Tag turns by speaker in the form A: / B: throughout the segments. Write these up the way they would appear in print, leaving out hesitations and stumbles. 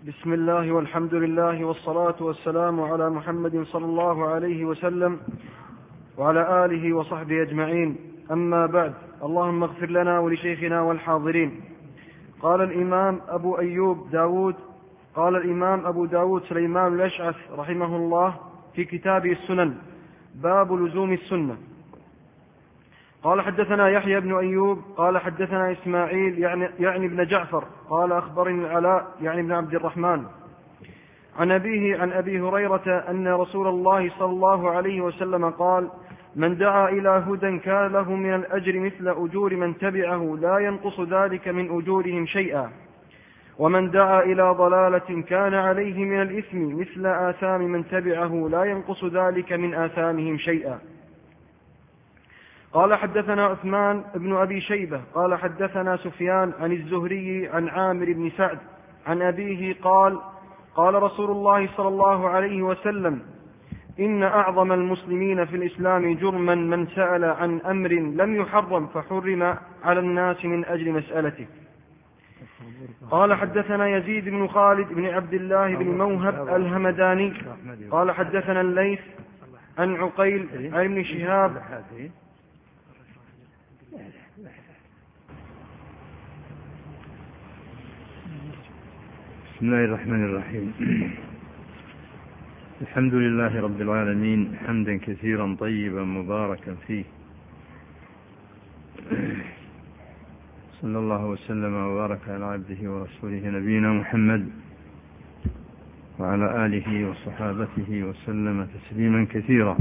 A: بسم الله والحمد لله والصلاة والسلام على محمد صلى الله عليه وسلم وعلى آله وصحبه أجمعين. أما بعد، اللهم اغفر لنا ولشيخنا والحاضرين. قال الإمام أبو داود سليمان الأشعث رحمه الله في كتابه السنن: باب لزوم السنة. قال حدثنا يحيى بن أيوب قال حدثنا إسماعيل يعني ابن جعفر قال أخبرني العلاء يعني ابن عبد الرحمن عن أبيه عن أبي هريرة أن رسول الله صلى الله عليه وسلم قال: من دعا إلى هدى كان له من الأجر مثل أجور من تبعه لا ينقص ذلك من أجورهم شيئا، ومن دعا إلى ضلالة كان عليه من الإثم مثل آثام من تبعه لا ينقص ذلك من آثامهم شيئا. قال حدثنا عثمان بن أبي شيبة قال حدثنا سفيان عن الزهري عن عامر بن سعد عن أبيه قال: قال رسول الله صلى الله عليه وسلم: إن أعظم المسلمين في الإسلام جرما من سأل عن أمر لم يحرم فحرم على الناس من أجل مسألته. قال حدثنا يزيد بن خالد بن عبد الله بن موهب الهمداني قال حدثنا الليث عن عقيل عن ابن شهاب
B: بسم الله الرحمن الرحيم. الحمد لله رب العالمين حمدا كثيرا طيبا مباركا فيه، صلى الله وسلم وبارك على عبده ورسوله نبينا محمد وعلى آله وصحابته وسلم تسليما كثيرا.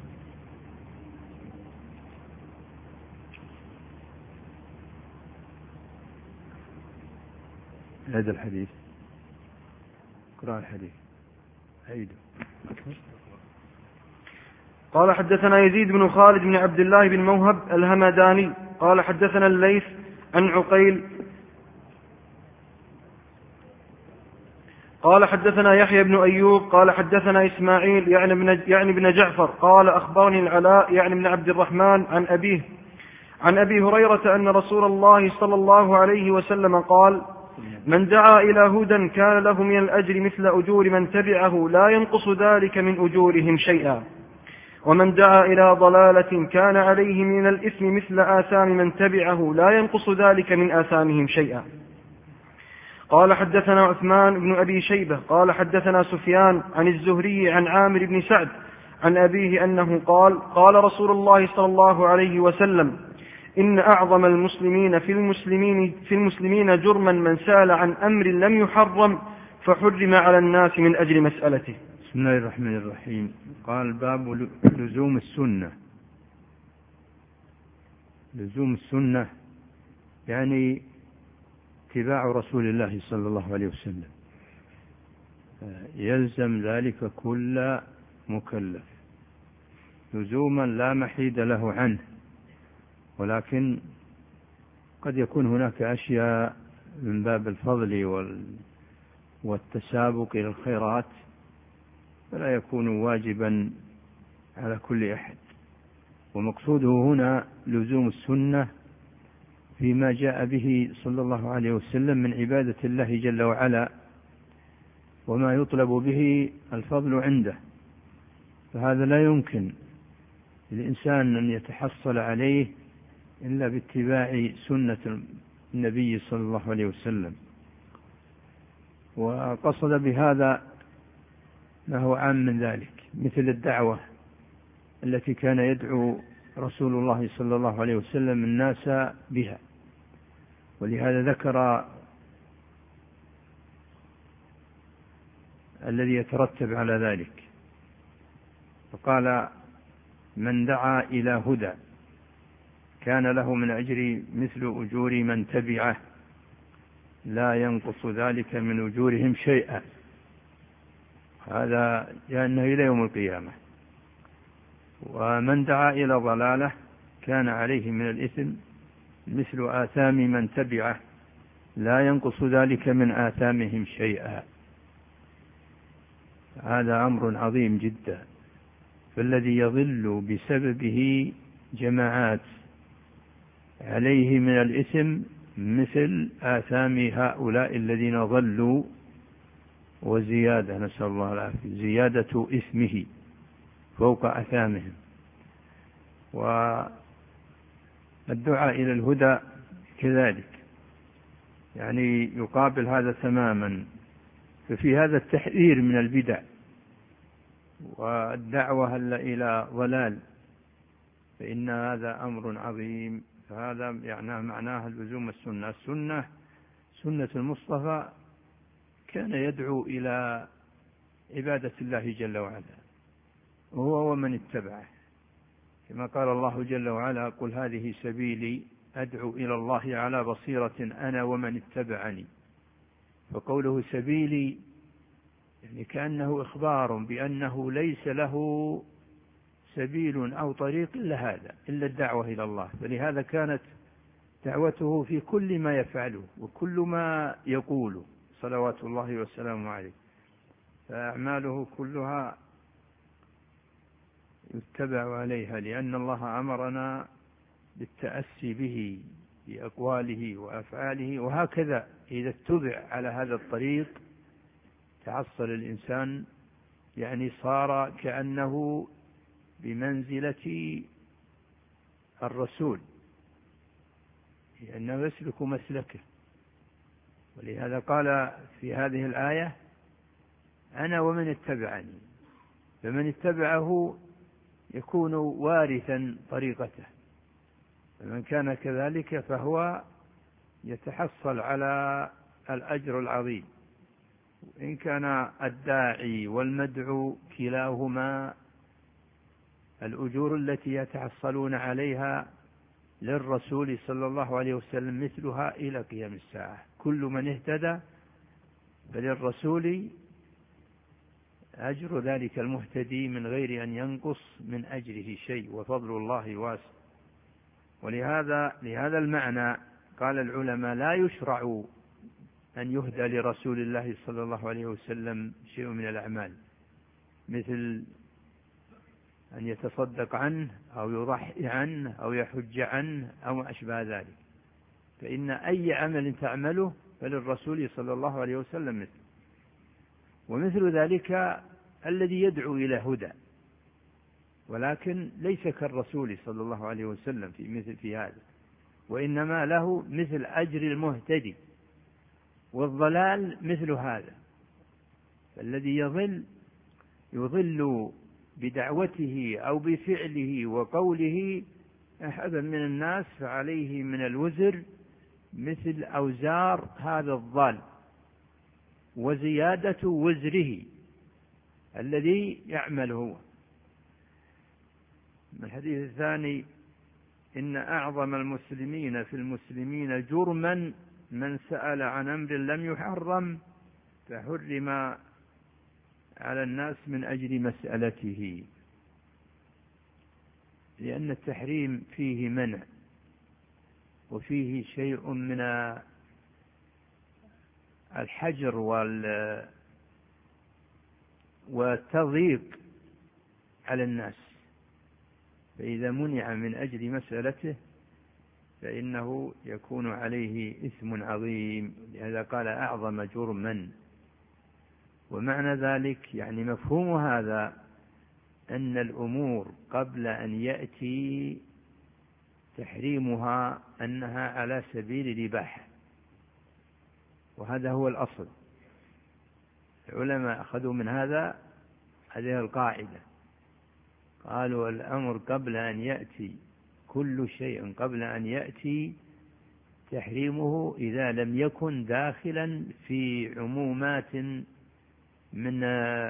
B: هذا الحديث قرأ الحديث عيده.
A: قال حدثنا يزيد بن خالد بن عبد الله بن موهب الهمداني قال حدثنا الليث عن عقيل قال حدثنا يحيى بن أيوب قال حدثنا إسماعيل يعني ابن جعفر قال أخبرني العلاء يعني ابن عبد الرحمن عن أبيه عن أبي هريرة أن رسول الله صلى الله عليه وسلم قال: من دعا إلى هدى كان له من الأجر مثل أجور من تبعه لا ينقص ذلك من أجورهم شيئا، ومن دعا إلى ضلالة كان عليه من الإثم مثل آثام من تبعه لا ينقص ذلك من آثامهم شيئا. قال حدثنا عثمان بن أبي شيبة قال حدثنا سفيان عن الزهري عن عامر بن سعد عن أبيه أنه قال: قال رسول الله صلى الله عليه وسلم: إن أعظم المسلمين في المسلمين جرما من سأل عن أمر لم يحرم فحرم على الناس من أجل مسألته.
B: بسم الله الرحمن الرحيم. قال: باب لزوم السنة. لزوم السنة يعني اتباع رسول الله صلى الله عليه وسلم، يلزم ذلك كل مكلف لزوما لا محيد له عنه، ولكن قد يكون هناك أشياء من باب الفضل والتسابق إلى الخيرات فلا يكون واجبا على كل أحد. ومقصوده هنا لزوم السنة فيما جاء به صلى الله عليه وسلم من عبادة الله جل وعلا وما يطلب به الفضل عنده، فهذا لا يمكن للإنسان أن يتحصل عليه إلا باتباع سنة النبي صلى الله عليه وسلم. وقصد بهذا ما هو عام من ذلك، مثل الدعوة التي كان يدعو رسول الله صلى الله عليه وسلم الناس بها، ولهذا ذكر الذي يترتب على ذلك، فقال: من دعا إلى هدى كان له من أجر مثل أجور من تبعه لا ينقص ذلك من أجورهم شيئا. هذا لأنه إلى يوم القيامة. ومن دعا إلى ضلالة كان عليه من الإثم مثل آثام من تبعه لا ينقص ذلك من آثامهم شيئا. هذا أمر عظيم جدا، فالذي يضل بسببه جماعات عليه من الإثم مثل آثام هؤلاء الذين ضلوا وزيادة، نسأل الله العافية، زيادة إثمه فوق أثامهم. والدعاء إلى الهدى كذلك، يعني يقابل هذا تماما. ففي هذا التحذير من البدع والدعوة إلى ضلال، فإن هذا أمر عظيم. فهذا يعني معناه لزوم السنة. السنة سنة المصطفى كان يدعو إلى عبادة الله جل وعلا هو ومن اتبعه، كما قال الله جل وعلا: قل هذه سبيلي أدعو إلى الله على بصيرة أنا ومن اتبعني. فقوله سبيلي يعني كأنه إخبار بأنه ليس له سبيل أو طريق إلا هذا، إلا الدعوة إلى الله. فلهذا كانت دعوته في كل ما يفعله وكل ما يقوله صلوات الله وسلامه عليه، فأعماله كلها يتبع عليها، لأن الله أمرنا بالتأسي به في أقواله وأفعاله. وهكذا إذا اتبع على هذا الطريق تحصل الإنسان، يعني صار كأنه بمنزلة الرسول، لأنه يسلك مسلكه. ولهذا قال في هذه الآية: أنا ومن اتبعني. فمن اتبعه يكون وارثا طريقته، فمن كان كذلك فهو يتحصل على الأجر العظيم. إن كان الداعي والمدعو كلاهما الأجور التي يتحصلون عليها للرسول صلى الله عليه وسلم مثلها إلى قيام الساعة. كل من اهتدى فللرسول أجر ذلك المهتدي من غير أن ينقص من أجره شيء، وفضل الله واسع. لهذا المعنى قال العلماء: لا يشرع أن يهدى لرسول الله صلى الله عليه وسلم شيء من الأعمال، مثل أن يتصدق عنه أو يضحي عنه أو يحج عنه أو ما أشبه ذلك. فإن أي عمل تعمله فللرسول صلى الله عليه وسلم مثل. ومثل ذلك الذي يدعو إلى هدى، ولكن ليس كالرسول صلى الله عليه وسلم في هذا، وإنما له مثل أجر المهتدي. والضلال مثل هذا، فالذي يضل بدعوته أو بفعله وقوله أحدا من الناس فعليه من الوزر مثل أوزار هذا الضال، وزيادة وزره الذي يعمله. الحديث الثاني: إن أعظم المسلمين في المسلمين جرما من سأل عن أمر لم يحرم فحرم على الناس من أجل مسألته. لأن التحريم فيه منع وفيه شيء من الحجر والتضييق على الناس، فإذا منع من أجل مسألته فإنه يكون عليه إثم عظيم. لهذا قال: أعظم جرما. ومعنى ذلك يعني مفهوم هذا أن الأمور قبل أن يأتي تحريمها أنها على سبيل الإباحة، وهذا هو الأصل. العلماء أخذوا من هذه القاعدة، قالوا: الأمر قبل أن يأتي، كل شيء قبل أن يأتي تحريمه إذا لم يكن داخلا في عمومات من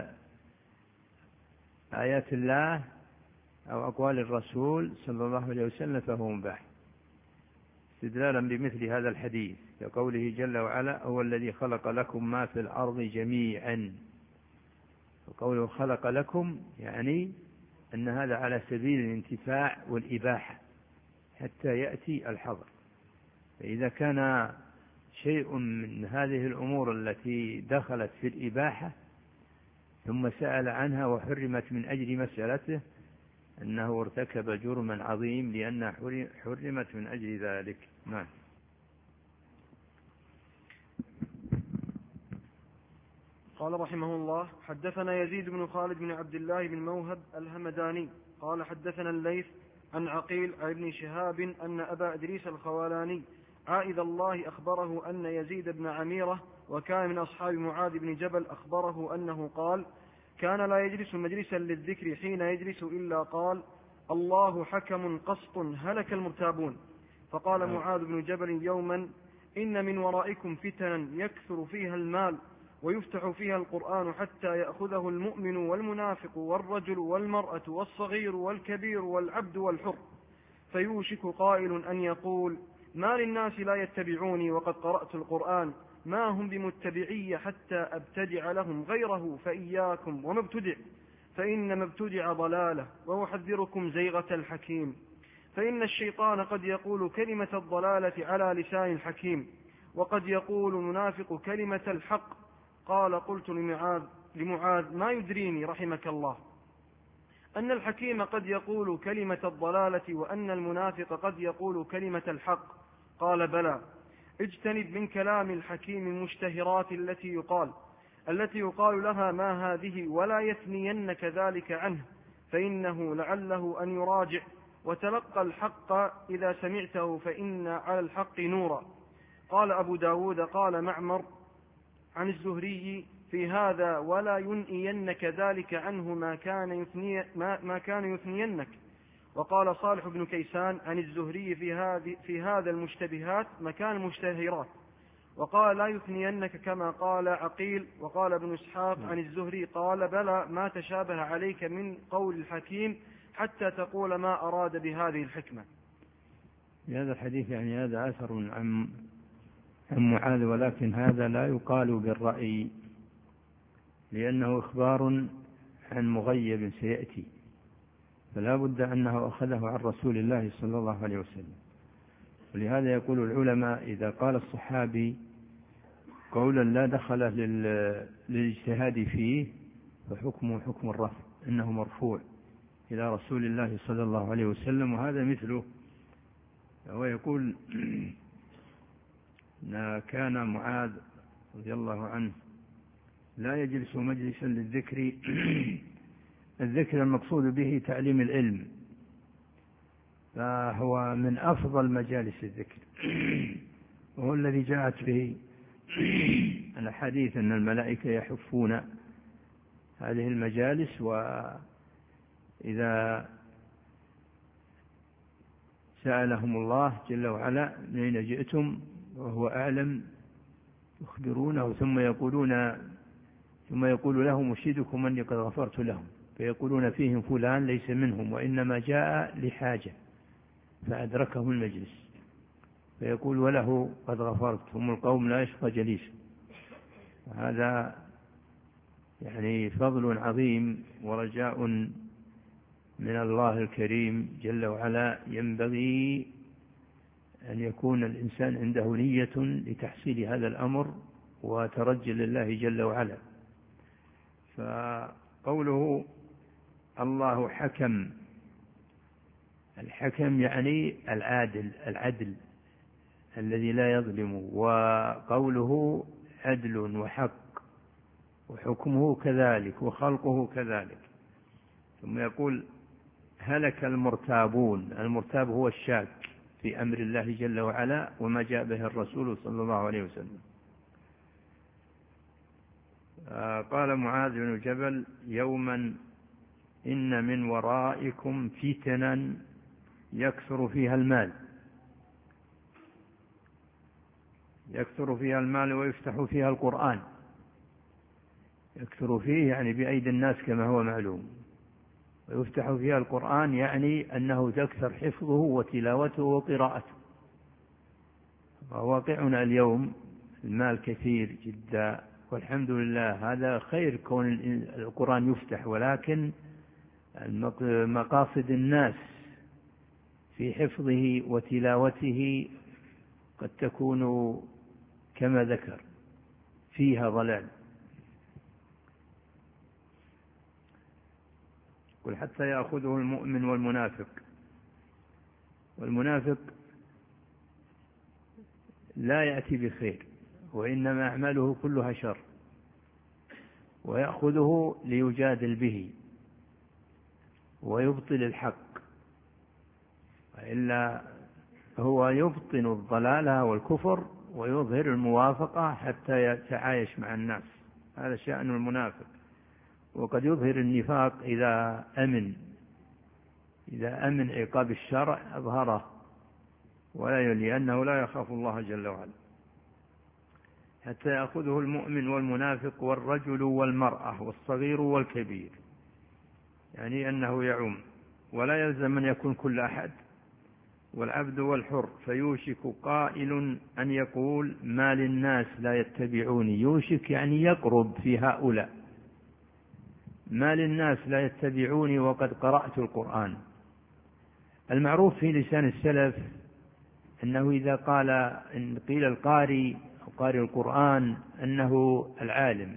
B: آيات الله أو أقوال الرسول صلى الله عليه وسلم فهو مباح، استدلالا بمثل هذا الحديث كقوله جل وعلا: هو الذي خلق لكم ما في الأرض جميعا. وقوله خلق لكم يعني أن هذا على سبيل الانتفاع والإباحة حتى يأتي الحظر. فإذا كان شيء من هذه الأمور التي دخلت في الإباحة ثم سأل عنها وحرمت من أجل مسألته أنه ارتكب جرما عظيم لأنها حرمت من أجل ذلك. نعم.
A: قال رحمه الله: حدثنا يزيد بن خالد بن عبد الله بن موهب الهمداني قال حدثنا الليث عن عقيل عن ابن شهاب أن أبا إدريس الخولاني عائذ الله أخبره أن يزيد بن عميرة وكان من أصحاب معاذ بن جبل أخبره أنه قال: كان لا يجلس مجلسا للذكر حين يجلس إلا قال: الله حكم قسط هلك المرتابون. فقال معاذ بن جبل يوما: إن من ورائكم فتنا يكثر فيها المال ويفتح فيها القرآن حتى يأخذه المؤمن والمنافق والرجل والمرأة والصغير والكبير والعبد والحر، فيوشك قائل أن يقول: ما للناس لا يتبعوني وقد قرأت القرآن، ما هم بمتبعي حتى أبتدع لهم غيره، فإياكم وما ابتدع، فإن ما ابتدع ضلالة، وأحذركم زيغة الحكيم، فإن الشيطان قد يقول كلمة الضلالة على لسان الحكيم، وقد يقول المنافق كلمة الحق. قال: قلت لمعاذ: ما يدريني رحمك الله أن الحكيم قد يقول كلمة الضلالة وأن المنافق قد يقول كلمة الحق؟ قال: بلى، اجتنب من كلام الحكيم المشتهرات التي يقال لها ما هذه، ولا يثنينك ذلك عنه، فإنه لعله أن يراجع، وتلقى الحق إذا سمعته، فإن على الحق نورا. قال أبو داود: قال معمر عن الزهري في هذا: ولا ينئينك ذلك عنه ما كان يثنينك. وقال صالح بن كيسان عن الزهري في هذا المشتبهات مكان المشتهرات. وقال: لا يثنينك كما قال عقيل. وقال ابن إسحاق عن الزهري قال: بلى، ما تشابه عليك من قول الحكيم حتى تقول ما أراد بهذه الحكمة.
B: هذا الحديث يعني هذا أثر عن معاذ، ولكن هذا لا يقال بالرأي، لأنه إخبار عن مغيب سيأتي، فلا بد أنه أخذه عن رسول الله صلى الله عليه وسلم. ولهذا يقول العلماء: إذا قال الصحابي قولا لا دخل للاجتهاد فيه فحكمه حكم الرفع، إنه مرفوع إلى رسول الله صلى الله عليه وسلم. وهذا مثله، ويقول: كان معاذ رضي الله عنه لا يجلس مجلسا للذكر. الذكر المقصود به تعليم العلم، فهو من أفضل مجالس الذكر، وهو الذي جاءت به الحديث أن الملائكة يحفون هذه المجالس، وإذا سألهم الله جل وعلا: من أين جئتم وهو أعلم، يخبرونه، ثم يقول لهم: أشهدكم أني قد غفرت لهم، فيقولون: فيهم فلان ليس منهم وإنما جاء لحاجة فأدركهم المجلس، فيقول: وله قد غفرت. هم القوم لا يشقى جليس. هذا يعني فضل عظيم ورجاء من الله الكريم جل وعلا. ينبغي أن يكون الإنسان عنده نية لتحصيل هذا الأمر وترجي لله جل وعلا. فقوله الله حكم، الحكم يعني العدل الذي لا يظلم، وقوله عدل وحق، وحكمه كذلك وخلقه كذلك. ثم يقول: هلك المرتابون. المرتاب هو الشاك في أمر الله جل وعلا وما جاء به الرسول صلى الله عليه وسلم. قال معاذ بن جبل يوما: إن من ورائكم فتنا يكثر فيها المال ويفتح فيها القرآن. يكثر فيه يعني بأيدي الناس كما هو معلوم، ويفتح فيها القرآن يعني أنه تكثر حفظه وتلاوته وقراءته. وواقعنا اليوم المال كثير جدا، والحمد لله، هذا خير كون القرآن يفتح، ولكن مقاصد الناس في حفظه وتلاوته قد تكون كما ذكر فيها ضلال. قل حتى يأخذه المؤمن والمنافق لا يأتي بخير، وإنما أعماله كلها شر. ويأخذه ليجادل به ويبطل الحق، وإلا هو يبطن الضلالة والكفر ويظهر الموافقة حتى يتعايش مع الناس. هذا شأن المنافق. وقد يظهر النفاق إذا أمن عقاب الشرع أظهره، لأنه لا يخاف الله جل وعلا، حتى يأخذه المؤمن والمنافق والرجل والمرأة والصغير والكبير، يعني أنه يعم، ولا يلزم أن يكون كل أحد، والعبد والحر. فيوشك قائل أن يقول ما للناس لا يتبعوني. يوشك يعني يقرب في هؤلاء. ما للناس لا يتبعوني وقد قرأت القرآن. المعروف في لسان السلف أنه إذا قيل القارئ أو قارئ القرآن أنه العالم،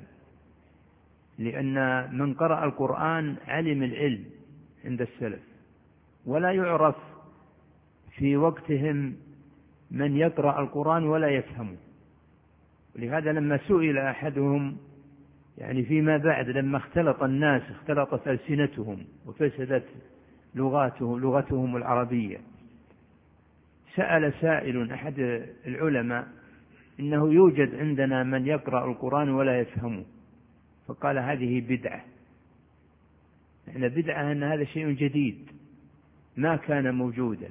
B: لأن من قرأ القرآن علم العلم عند السلف، ولا يعرف في وقتهم من يقرأ القرآن ولا يفهمه. ولهذا لما سئل أحدهم يعني فيما بعد لما اختلط الناس، اختلطت ألسنتهم وفسدت لغتهم العربية، سأل سائل أحد العلماء إنه يوجد عندنا من يقرأ القرآن ولا يفهمه، فقال هذه بدعة. يعني بدعة أن هذا شيء جديد ما كان موجودا.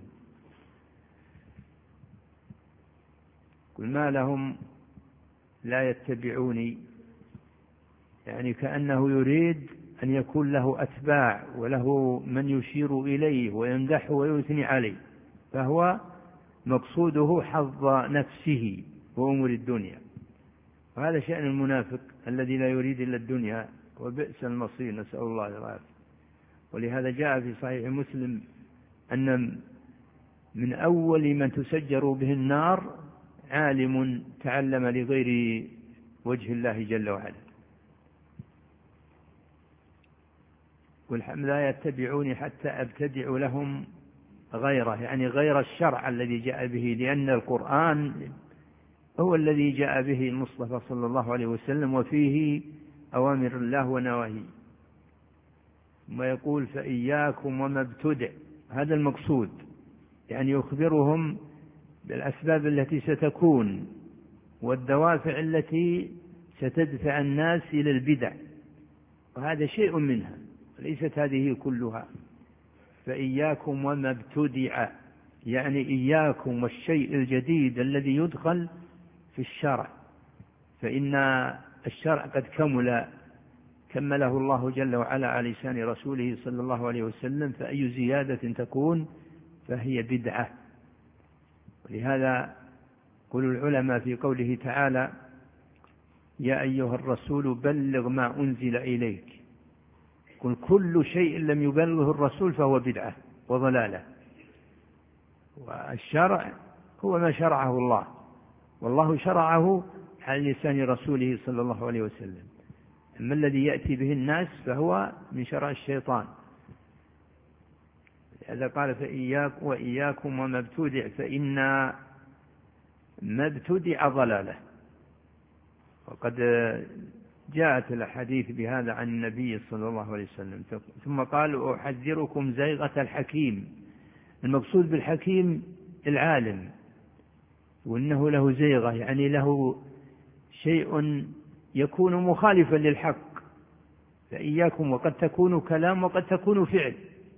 B: قل ما لهم لا يتبعوني، يعني كأنه يريد أن يكون له أتباع وله من يشير إليه ويمدحه ويثني عليه، فهو مقصوده حظ نفسه وأمور الدنيا. وهذا شأن المنافق الذي لا يريد إلا الدنيا، وبئس المصير، نسأل الله العافية. ولهذا جاء في صحيح مسلم أن من أول من تسجر به النار عالم تعلم لغير وجه الله جل وعلا. والحمد لا يتبعوني حتى أبتدع لهم غيره، يعني غير الشرع الذي جاء به، لأن القرآن هو الذي جاء به المصطفى صلى الله عليه وسلم، وفيه أوامر الله ونواهيه. ويقول فإياكم وما ابتدع، هذا المقصود، يعني يخبرهم بالأسباب التي ستكون والدوافع التي ستدفع الناس إلى البدع، وهذا شيء منها ليست هذه كلها. فإياكم وما ابتدع، يعني إياكم والشيء الجديد الذي يدخل في الشرع، فإن الشرع قد كمله الله جل وعلا على لسان رسوله صلى الله عليه وسلم، فأي زيادة تكون فهي بدعة. ولهذا قول العلماء في قوله تعالى يا أيها الرسول بلغ ما أنزل إليك، قل كل شيء لم يبلغه الرسول فهو بدعة وضلالة. والشرع هو ما شرعه الله، والله شرعه على لسان رسوله صلى الله عليه وسلم. أما الذي يأتي به الناس فهو من شرع الشيطان. هذا قال وإياكم وما ابتدع، فإن ما ابتدع ضلالة. وقد جاءت الحديث بهذا عن النبي صلى الله عليه وسلم. ثم قال أحذركم زيغة الحكيم. المقصود بالحكيم العالم، وإنه له زيغة، يعني له شيء يكون مخالفا للحق. فإياكم وقد تكون كلام وقد تكون فعل.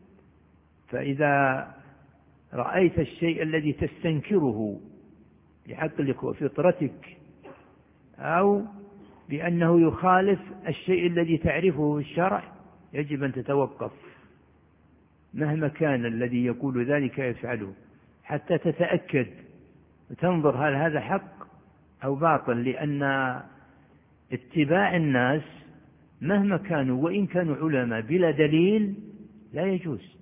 B: فإذا رأيت الشيء الذي تستنكره بعقلك وفطرتك، أو بأنه يخالف الشيء الذي تعرفه في الشرع، يجب أن تتوقف مهما كان الذي يقول ذلك يفعله، حتى تتأكد وتنظر هل هذا حق أو باطل. لأن اتباع الناس مهما كانوا وإن كانوا علماء بلا دليل لا يجوز.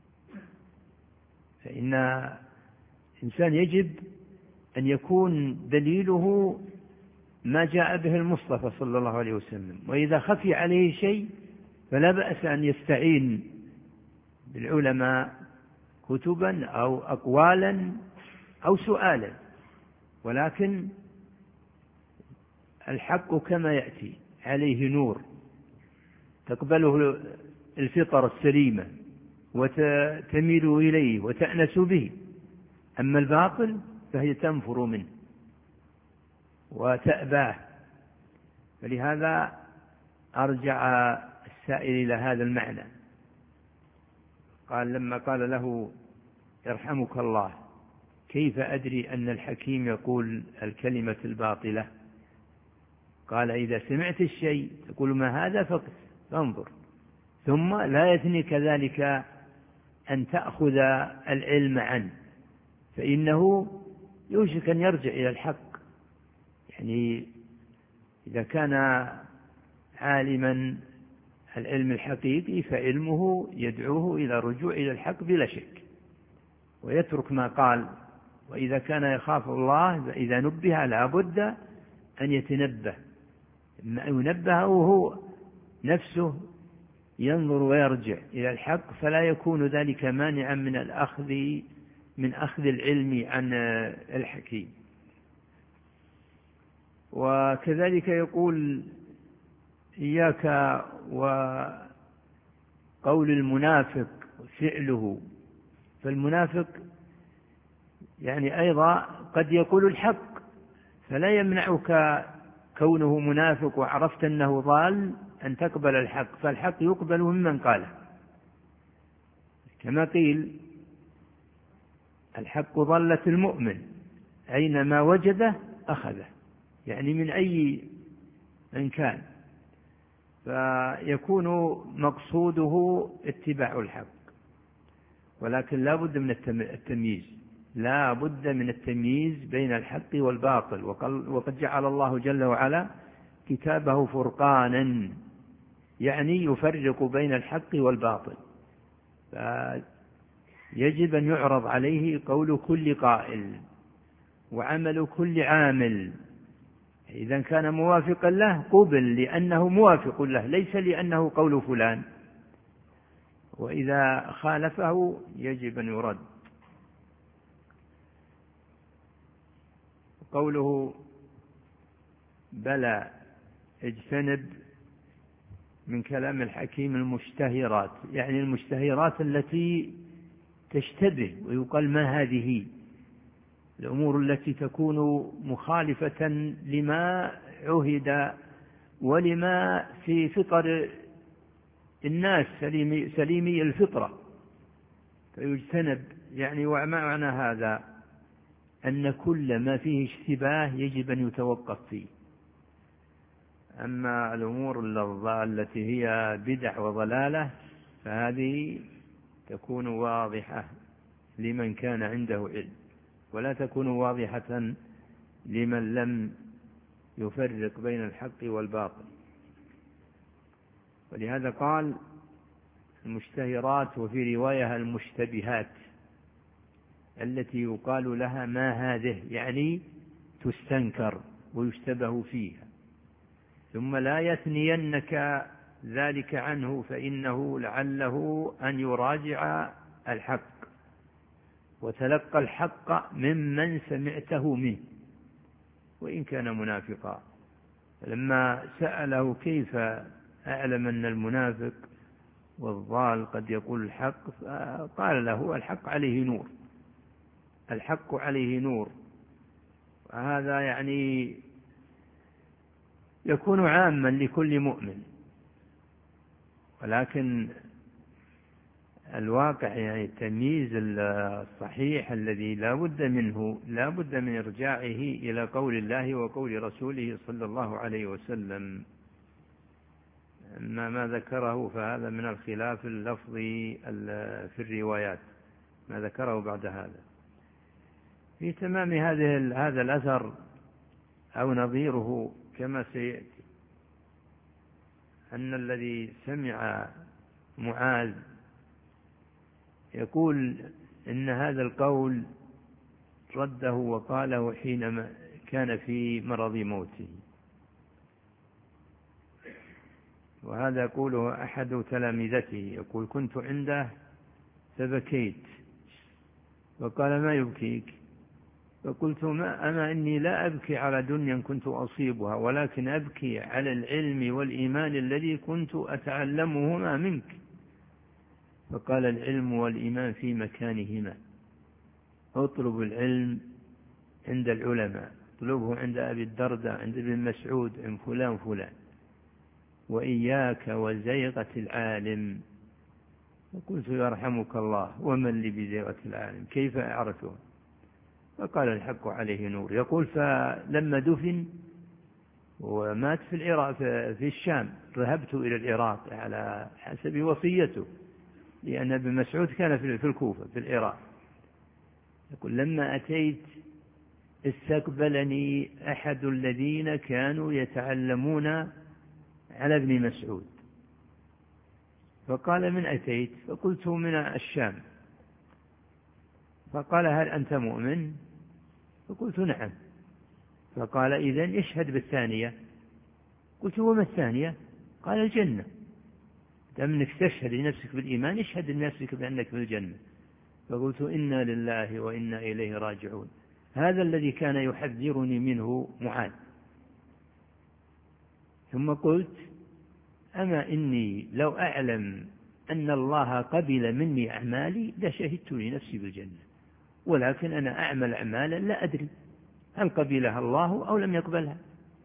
B: فإن الإنسان يجب أن يكون دليله ما جاء به المصطفى صلى الله عليه وسلم، وإذا خفي عليه شيء فلا بأس أن يستعين بالعلماء كتبا أو أقوالا أو سؤالا، ولكن الحق كما يأتي عليه نور تقبله الفطر السليمة وتميل إليه وتأنس به. أما الباطل فهي تنفر منه وتأباه. فلهذا أرجع السائل إلى هذا المعنى. قال لما قال له يرحمك الله كيف أدري أن الحكيم يقول الكلمة الباطلة؟ قال إذا سمعت الشيء تقول ما هذا فانظر، ثم لا يثنيك ذلك أن تأخذ العلم عنه، فإنه يوشك أن يرجع إلى الحق. يعني إذا كان عالما العلم الحقيقي فعلمه يدعوه إلى الرجوع إلى الحق بلا شك، ويترك ما قال. وإذا كان يخاف الله إذا نبه لا بد أن يتنبه، ينبه وهو نفسه ينظر ويرجع إلى الحق، فلا يكون ذلك مانعا من أخذ العلم عن الحكيم. وكذلك يقول إياك وقول المنافق فعله. فالمنافق يعني أيضا قد يقول الحق، فلا يمنعك كونه منافق وعرفت أنه ضال أن تقبل الحق، فالحق يقبل ممن قاله. كما قيل الحق ضلة المؤمن أينما وجده أخذه، يعني من أي من كان، فيكون مقصوده اتباع الحق. ولكن لا بد من التمييز، لا بد من التمييز بين الحق والباطل. وقد جعل الله جل وعلا كتابه فرقانا، يعني يفرق بين الحق والباطل، فيجب أن يعرض عليه قول كل قائل وعمل كل عامل. إذا كان موافقا له قبل لأنه موافق له، ليس لأنه قول فلان، وإذا خالفه يجب أن يرد. قوله بلى اجتنب من كلام الحكيم المشتهرات، يعني المشتهرات التي تشتبه ويقال ما هذه الأمور التي تكون مخالفة لما عهد ولما في فطر الناس سليمي الفطرة، فيجتنب. يعني ومعنى هذا أن كل ما فيه اشتباه يجب أن يتوقف فيه. أما الأمور التي هي بدع وضلالة فهذه تكون واضحة لمن كان عنده علم، ولا تكون واضحة لمن لم يفرق بين الحق والباطل. ولهذا قال المشتهرات، وفي رواية المشتبهات التي يقال لها ما هذه، يعني تستنكر ويشتبه فيها. ثم لا يثنينك ذلك عنه، فإنه لعله أن يراجع الحق وتلقى الحق ممن سمعته منه وإن كان منافقا. لما سأله كيف أعلم أن المنافق والضال قد يقول الحق، قال له الحق عليه نور، الحق عليه نور. وهذا يعني يكون عاما لكل مؤمن، ولكن الواقع يعني التمييز الصحيح الذي لا بد منه، لا بد من إرجاعه إلى قول الله وقول رسوله صلى الله عليه وسلم. أما ما ذكره فهذا من الخلاف اللفظي في الروايات، ما ذكره بعد هذا. في تمام هذا الأثر أو نظيره كما سيأتي أن الذي سمع معاذ يقول إن هذا القول رده وقاله حينما كان في مرض موته، وهذا يقوله أحد تلامذته، يقول كنت عنده فبكيت، وقال ما يبكيك؟ فقلت أما إني لا أبكي على دنيا كنت أصيبها، ولكن أبكي على العلم والإيمان الذي كنت أتعلمهما منك. فقال العلم والإيمان في مكانهما، اطلب العلم عند العلماء، اطلبه عند أبي الدرداء، عند ابن مسعود، عند فلان فلان، وإياك وزيغة العالم. فقلت يرحمك الله، ومن لي بزيغة العالم، كيف أعرفه؟ فقال الحق عليه نور. يقول فلما دفن ومات في العراق في الشام، ذهبت إلى العراق على حسب وصيته، لأن ابن مسعود كان في الكوفة في العراق. يقول لما أتيت استقبلني أحد الذين كانوا يتعلمون على ابن مسعود، فقال من أتيت؟ فقلت من الشام. فقال هل أنت مؤمن؟ فقلت نعم. فقال إذن اشهد بالثانية. قلت وما الثانية؟ قال الجنة. أنك تشهد لنفسك بالإيمان، اشهد لنفسك بأنك في الجنة. فقلت إنا لله وإنا إليه راجعون. هذا الذي كان يحذرني منه معاذ. ثم قلت أما إني لو أعلم أن الله قبل مني أعمالي لشهدت لنفسي بالجنة، ولكن أنا أعمل أعمالا لا أدري هل قبلها الله أو لم يقبلها.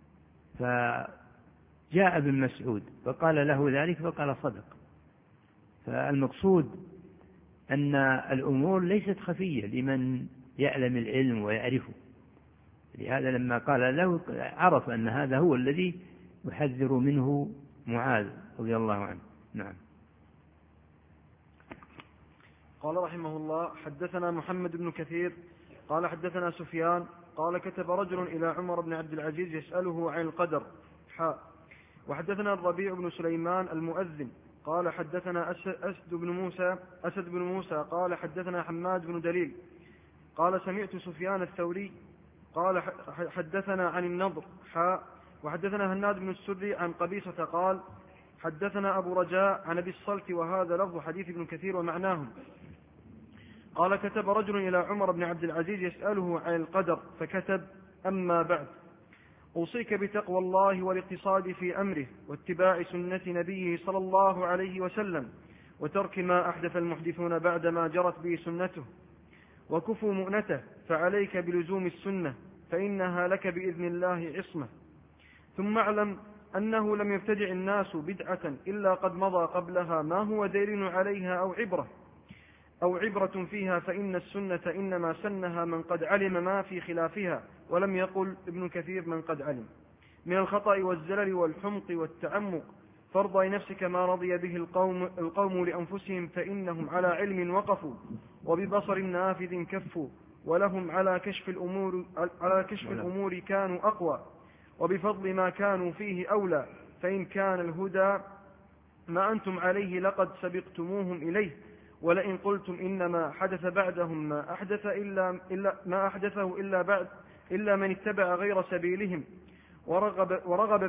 B: فجاء ابن مسعود فقال له ذلك، فقال صدق. فالمقصود أن الأمور ليست خفية لمن يعلم العلم ويعرفه، لهذا لما قال له عرف أن هذا هو الذي يحذر منه معاذ رضي الله عنه. نعم.
A: قال رحمه الله حدثنا محمد بن كثير قال حدثنا سفيان قال كتب رجل إلى عمر بن عبد العزيز يسأله عن القدر وحدثنا الربيع بن سليمان المؤذن قال حدثنا أسد بن موسى قال حدثنا حماد بن دليل قال سمعت سفيان الثوري قال حدثنا عن النضر وحدثنا هناد بن السري عن قبيصة قال حدثنا أبو رجاء عن أبي الصلت، وهذا لفظ حديث ابن كثير ومعناهم. قال كتب رجل إلى عمر بن عبد العزيز يسأله عن القدر فكتب أما بعد أوصيك بتقوى الله والاقتصاد في أمره واتباع سنة نبيه صلى الله عليه وسلم وترك ما أحدث المحدثون بعدما جرت به سنته وكفوا مؤنته، فعليك بلزوم السنة فإنها لك بإذن الله عصمة. ثم اعلم أنه لم يبتدع الناس بدعة إلا قد مضى قبلها ما هو دليل عليها أو عبرة فيها، فإن السنة إنما سنها من قد علم ما في خلافها، ولم يقل ابن كثير من قد علم من الخطأ والزلل والحمق والتعمق. فارضى نفسك ما رضي به القوم لأنفسهم، فإنهم على علم وقفوا وببصر نافذ كفوا، ولهم على كشف الأمور كانوا أقوى، وبفضل ما كانوا فيه أولى. فإن كان الهدى ما أنتم عليه لقد سبقتموهم إليه، ولئن قلتم إنما حدث بعدهم ما أحدثه إلا من اتبع غير سبيلهم ورغب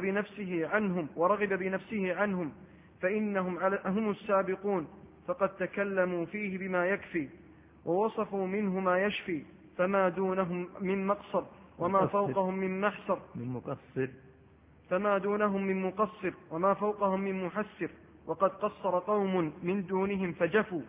A: بنفسه عنهم فإنهم هم السابقون، فقد تكلموا فيه بما يكفي ووصفوا منه ما يشفي، فما دونهم من مقصر وما فوقهم من محسر فما دونهم من مقصر وما فوقهم من محسر، وقد قصر قوم من دونهم فجفوا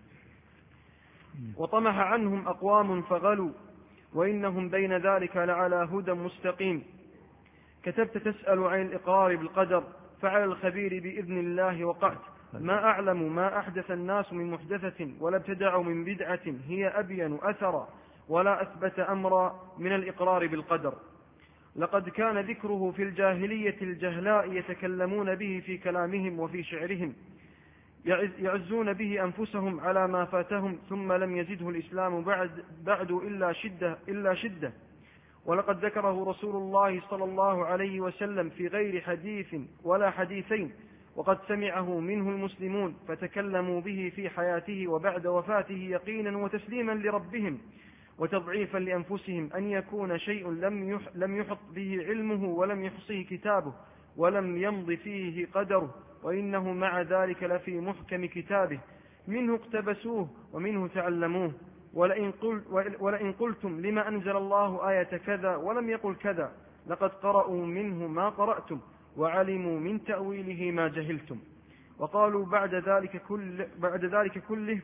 A: وطمح عنهم أقوام فغلوا، وإنهم بين ذلك لعلى هدى مستقيم. كتبت تسأل عن الإقرار بالقدر، فعلى الخبير بإذن الله وقعت. ما أعلم ما أحدث الناس من محدثة ولا ابتدعوا من بدعة هي أبين أثرا ولا أثبت أمرا من الإقرار بالقدر. لقد كان ذكره في الجاهلية الجهلاء يتكلمون به في كلامهم وفي شعرهم، يعزون به أنفسهم على ما فاتهم، ثم لم يزده الإسلام بعد إلا شدة. ولقد ذكره رسول الله صلى الله عليه وسلم في غير حديث ولا حديثين، وقد سمعه منه المسلمون فتكلموا به في حياته وبعد وفاته يقينا وتسليما لربهم وتضعيفا لأنفسهم، أن يكون شيء لم يحط به علمه ولم يحصيه كتابه ولم يمض فيه قدره، وإنه مع ذلك لفي محكم كتابه، منه اقتبسوه ومنه تعلموه، ولئن قلتم لما أنزل الله آية كذا ولم يقل كذا لقد قرأوا منه ما قرأتم وعلموا من تأويله ما جهلتم. وقالوا بعد ذلك كله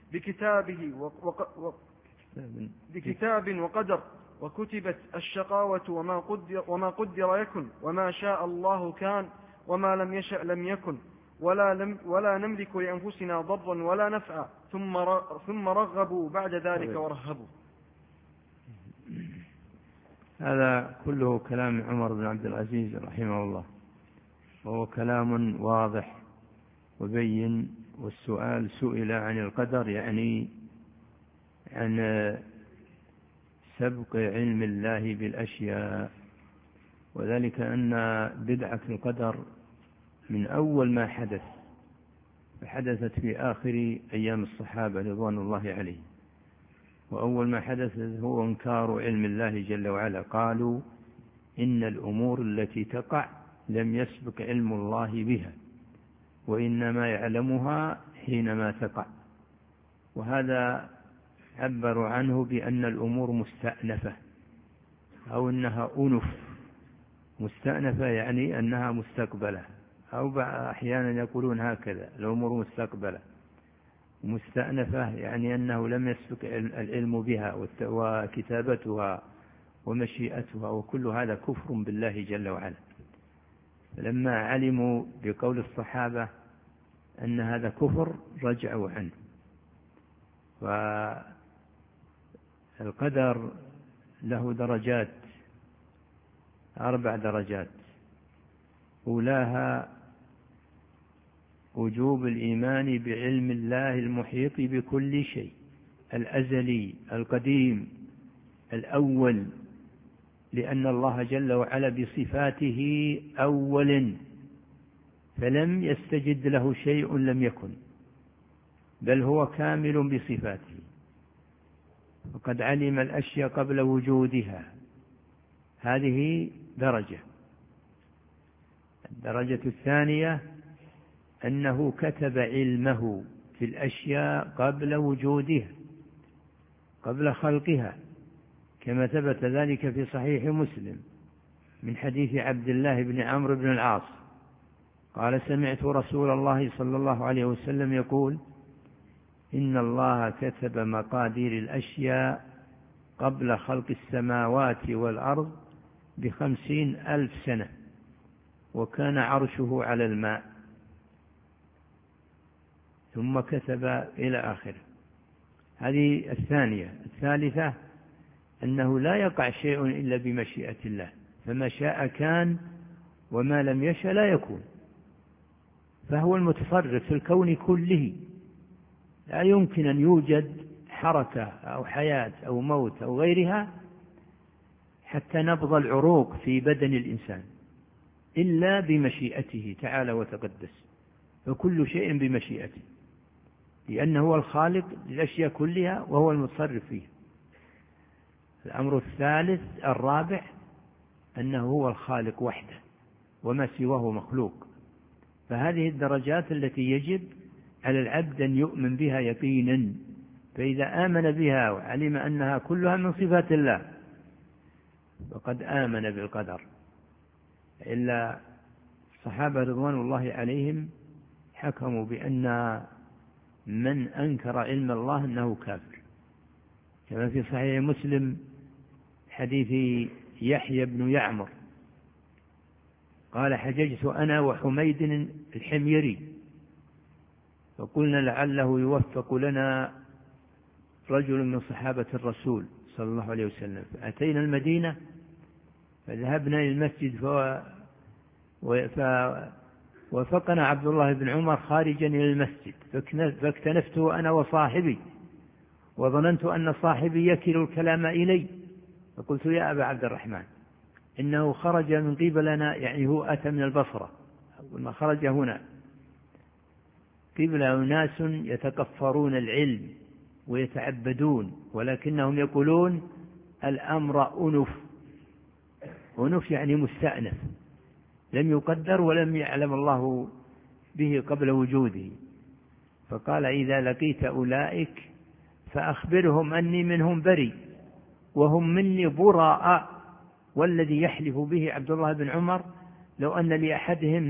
A: بكتاب وقدر وكتبت الشقاوة وما قدر يكن وما شاء الله كان وما لم يشأ لم يكن ولا نملك لأنفسنا ضرا ولا نفعا ثم رغبوا بعد ذلك ورهبوا.
B: هذا كله كلام عمر بن عبد العزيز رحمه الله، وهو كلام واضح وبين. والسؤال سئل عن القدر يعني عن سبق علم الله بالأشياء، وذلك أن بدعة القدر من أول ما حدثت في آخر أيام الصحابة رضوان الله عليهم. وأول ما حدث هو إنكار علم الله جل وعلا. قالوا إن الأمور التي تقع لم يسبق علم الله بها، وإنما يعلمها حينما تقع. وهذا عبروا عنه بأن الأمور مستأنفة أو أنها أنف. مستأنفة يعني أنها مستقبلة، أو أحيانا يقولون هكذا الأمور مستقبلة. مستأنفة يعني أنه لم يسبق العلم بها وكتابتها ومشيئتها، وكل هذا كفر بالله جل وعلا. لما علموا بقول الصحابة أن هذا كفر رجعوا عنه. والقدر له درجات، 4 درجات. أولاها وجوب الإيمان بعلم الله المحيط بكل شيء، الأزلي القديم الأول، لأن الله جل وعلا بصفاته أول، فلم يستجد له شيء لم يكن، بل هو كامل بصفاته، وقد علم الأشياء قبل وجودها. هذه درجة. الدرجة الثانية أنه كتب علمه في الأشياء قبل وجودها، قبل خلقها، كما ثبت ذلك في صحيح مسلم من حديث عبد الله بن عمرو بن العاص قال: سمعت رسول الله صلى الله عليه وسلم يقول: إن الله كتب مقادير الأشياء قبل خلق السماوات والأرض ب50,000 سنة، وكان عرشه على الماء، ثم كتب إلى آخره. هذه الثانية. الثالثة أنه لا يقع شيء إلا بمشيئة الله، فما شاء كان وما لم يشأ لا يكون، فهو المتصرف في الكون كله. لا يمكن أن يوجد حركة أو حياة أو موت أو غيرها حتى نبض العروق في بدن الإنسان إلا بمشيئته تعالى وتقدس، فكل شيء بمشيئته، لأنه هو الخالق للأشياء كلها وهو المتصرف فيها. الأمر الثالث الرابع أنه هو الخالق وحده وما سواه مخلوق. فهذه الدرجات التي يجب على العبد أن يؤمن بها يقينا. فإذا آمن بها وعلم أنها كلها من صفات الله فقد آمن بالقدر. إلا الصحابة رضوان الله عليهم حكموا بأن من أنكر علم الله أنه كافر، كما في صحيح مسلم حديث يحيى بن يعمر قال: حججت أنا وحميد الحميري فقلنا لعله يوفق لنا رجل من صحابة الرسول صلى الله عليه وسلم. فأتينا المدينة فذهبنا إلى المسجد وفقنا عبد الله بن عمر خارجا إلى المسجد، فاكتنفته أنا وصاحبي، وظننت أن صاحبي يكل الكلام إلي، فقلت: يا أبا عبد الرحمن، إنه خرج من قبلنا، يعني هو أتى من البصرة، ما خرج هنا قبل أناس يتكفرون العلم ويتعبدون، ولكنهم يقولون الأمر أنف يعني مستأنف، لم يقدر ولم يعلم الله به قبل وجوده. فقال: إذا لقيت أولئك فأخبرهم أني منهم بريء وهم مني براء. والذي يحلف به عبد الله بن عمر لو أن لأحدهم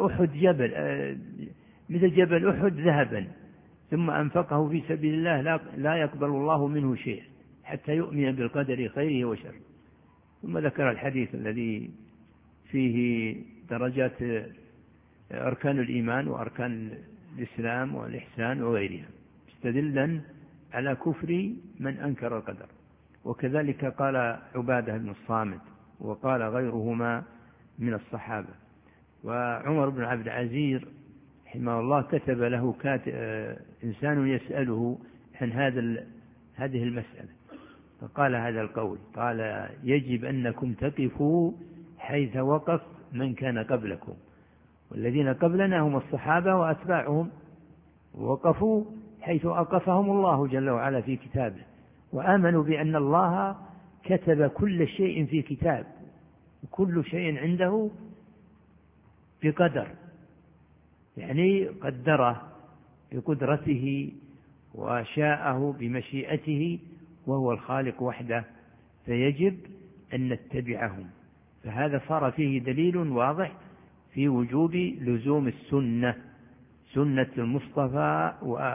B: مثل جبل أحد ذهبا ثم أنفقه في سبيل الله لا يقبل الله منه شيء حتى يؤمن بالقدر خيره وشره. ثم ذكر الحديث الذي فيه درجات أركان الإيمان وأركان الإسلام والإحسان وغيرها مستدلا على كفر من أنكر القدر. وكذلك قال عبادة بن الصامت وقال غيرهما من الصحابة. وعمر بن عبد العزيز رحمه الله كتب له إنسان يسأله عن هذه المسألة فقال هذا القول، قال يجب أنكم تقفوا حيث وقف من كان قبلكم، والذين قبلنا هم الصحابة وأتباعهم، وقفوا حيث أوقفهم الله جل وعلا في كتابه، وآمنوا بأن الله كتب كل شيء في كتاب وكل شيء عنده بقدر، يعني قدره بقدرته وشاءه بمشيئته وهو الخالق وحده، فيجب أن نتبعهم. فهذا صار فيه دليل واضح في وجوب لزوم السنة، سنة المصطفى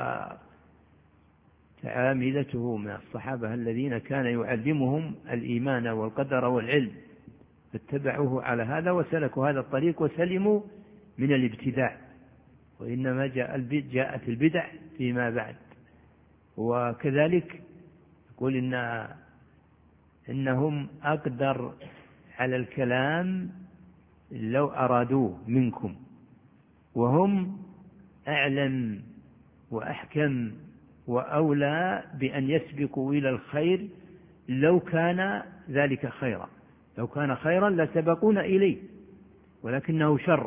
B: وتعامدته من الصحابة الذين كان يعلمهم الإيمان والقدر والعلم، فاتبعوه على هذا وسلكوا هذا الطريق وسلموا من الابتداع. وإنما جاءت البدع فيما بعد. وكذلك يقول إنهم أقدر على الكلام لو أرادوه منكم، وهم أعلم وأحكم وأولى بأن يسبقوا إلى الخير لو كان ذلك خيرا، لو كان خيرا لسبقونا إليه، ولكنه شر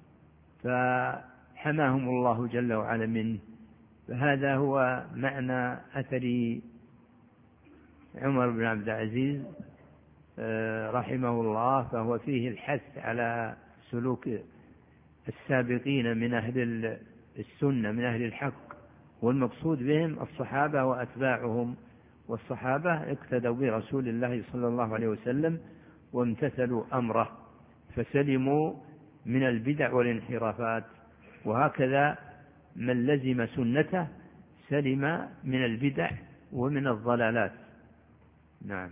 B: فحماهم الله جل وعلا منه. فهذا هو معنى أثر عمر بن عبد العزيز رحمه الله، فهو فيه الحث على سلوك السابقين من أهل السنة من أهل الحق، والمقصود بهم الصحابة وأتباعهم، والصحابة اقتدوا برسول الله صلى الله عليه وسلم وامتثلوا أمره فسلموا من البدع والانحرافات، وهكذا من لزم سنته سلم من البدع ومن الضلالات. نعم.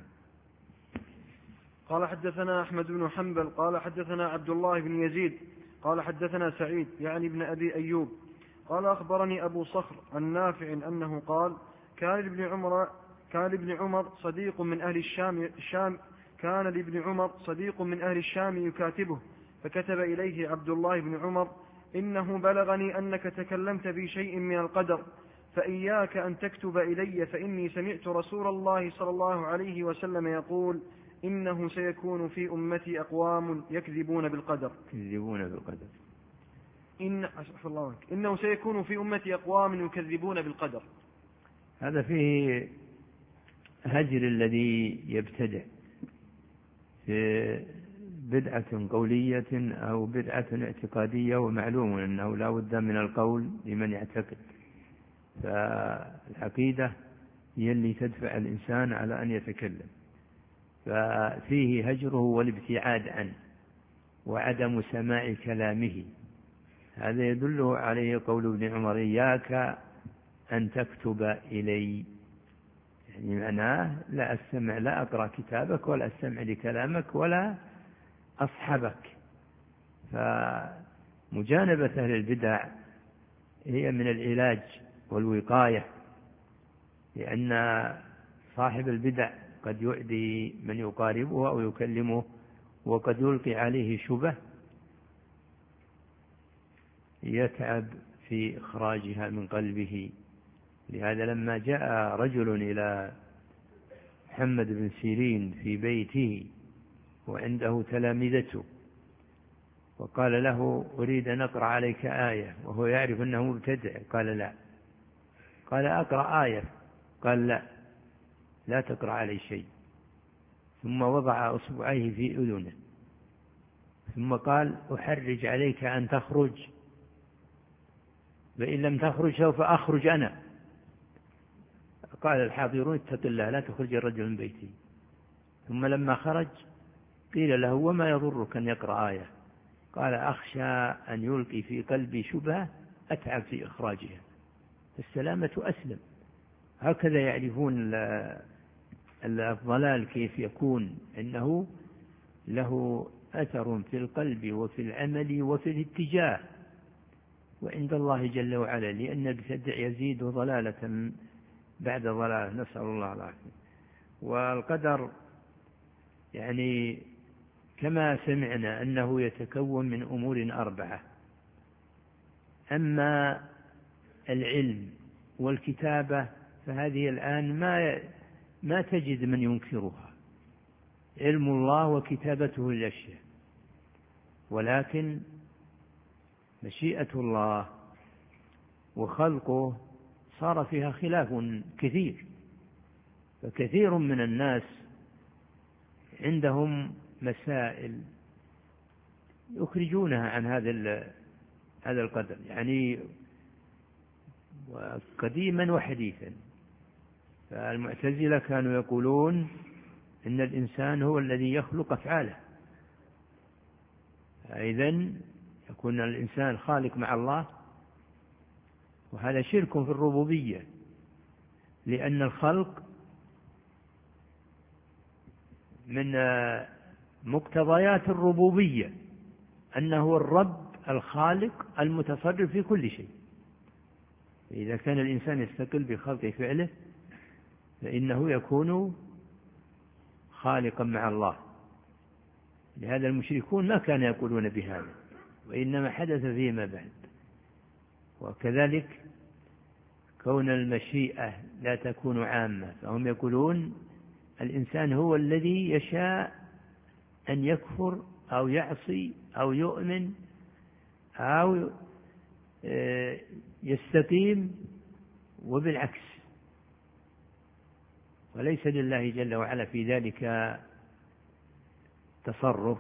A: قال حدثنا أحمد بن حنبل قال حدثنا عبد الله بن يزيد قال حدثنا سعيد يعني ابن أبي أيوب قال أخبرني أبو صخر عن نافع أنه قال كان لابن عمر صديق من أهل الشام يكاتبه، فكتب إليه عبد الله بن عمر إنه بلغني أنك تكلمت بشيء من القدر، فإياك أن تكتب إلي، فإني سمعت رسول الله صلى الله عليه وسلم يقول إنه سيكون في أمتي أقوام يكذبون بالقدر. إنه سيكون في أمتي أقوام يكذبون بالقدر.
B: هذا فيه هجر الذي يبتدع في بدعة قولية أو بدعة اعتقادية، ومعلوم أنه لا بد من القول لمن يعتقد، فالعقيدة هي اللي تدفع الإنسان على أن يتكلم، ففيه هجره والابتعاد عنه وعدم سماع كلامه. هذا يدل عليه قول ابن عمر إياك أن تكتب إلي، يعني معناه لا أقرأ كتابك ولا أستمع لكلامك ولا أصحبك. فمجانبة أهل البدع هي من العلاج والوقاية، لأن صاحب البدع قد يؤذي من يقاربه أو يكلمه، وقد يلقي عليه شبه يتعب في إخراجها من قلبه. لهذا لما جاء رجل إلى محمد بن سيرين في بيته وعنده تلامذته وقال له أريد أن أقرأ عليك آية، وهو يعرف أنه مبتدع، قال لا. قال أقرأ آية، قال لا تقرأ علي شيء. ثم وضع أصبعيه في أذنه ثم قال أحرج عليك أن تخرج، فإن لم تخرج سوف أخرج أنا. فقال الحاضرون اتق الله لا تخرج الرجل من بيته. ثم لما خرج قيل له وما يضرك أن يقرأ آية؟ قال أخشى أن يلقي في قلبي شبهة أتعب في إخراجها، فالسلامة أسلم. هكذا يعرفون الضلال كيف يكون، إنه له أثر في القلب وفي العمل وفي الاتجاه وعند الله جل وعلا، لأن البدع يزيد ضلالة بعد ضلالة، نسأل الله العافية. والقدر يعني كما سمعنا أنه يتكون من أمور 4. أما العلم والكتابة فهذه الآن ما تجد من ينكرها، علم الله وكتابته للأشياء، ولكن مشيئة الله وخلقه صار فيها خلاف كثير. فكثير من الناس عندهم مسائل يخرجونها عن هذا القدر، يعني قديما وحديثا. فالمعتزلة كانوا يقولون إن الإنسان هو الذي يخلق أفعاله، إذن يكون الإنسان خالق مع الله، وهذا شرك في الربوبية، لأن الخلق من مقتضيات الربوبية أنه الرب الخالق المتصرف في كل شيء. إذا كان الإنسان يستقل بخلق فعله فإنه يكون خالقا مع الله. لهذا المشركون ما كانوا يقولون بهذا، وإنما حدث فيما بعد. وكذلك كون المشيئة لا تكون عامة، فهم يقولون الإنسان هو الذي يشاء أن يكفر أو يعصي أو يؤمن أو يستقيم، وبالعكس، وليس لله جل وعلا في ذلك تصرف،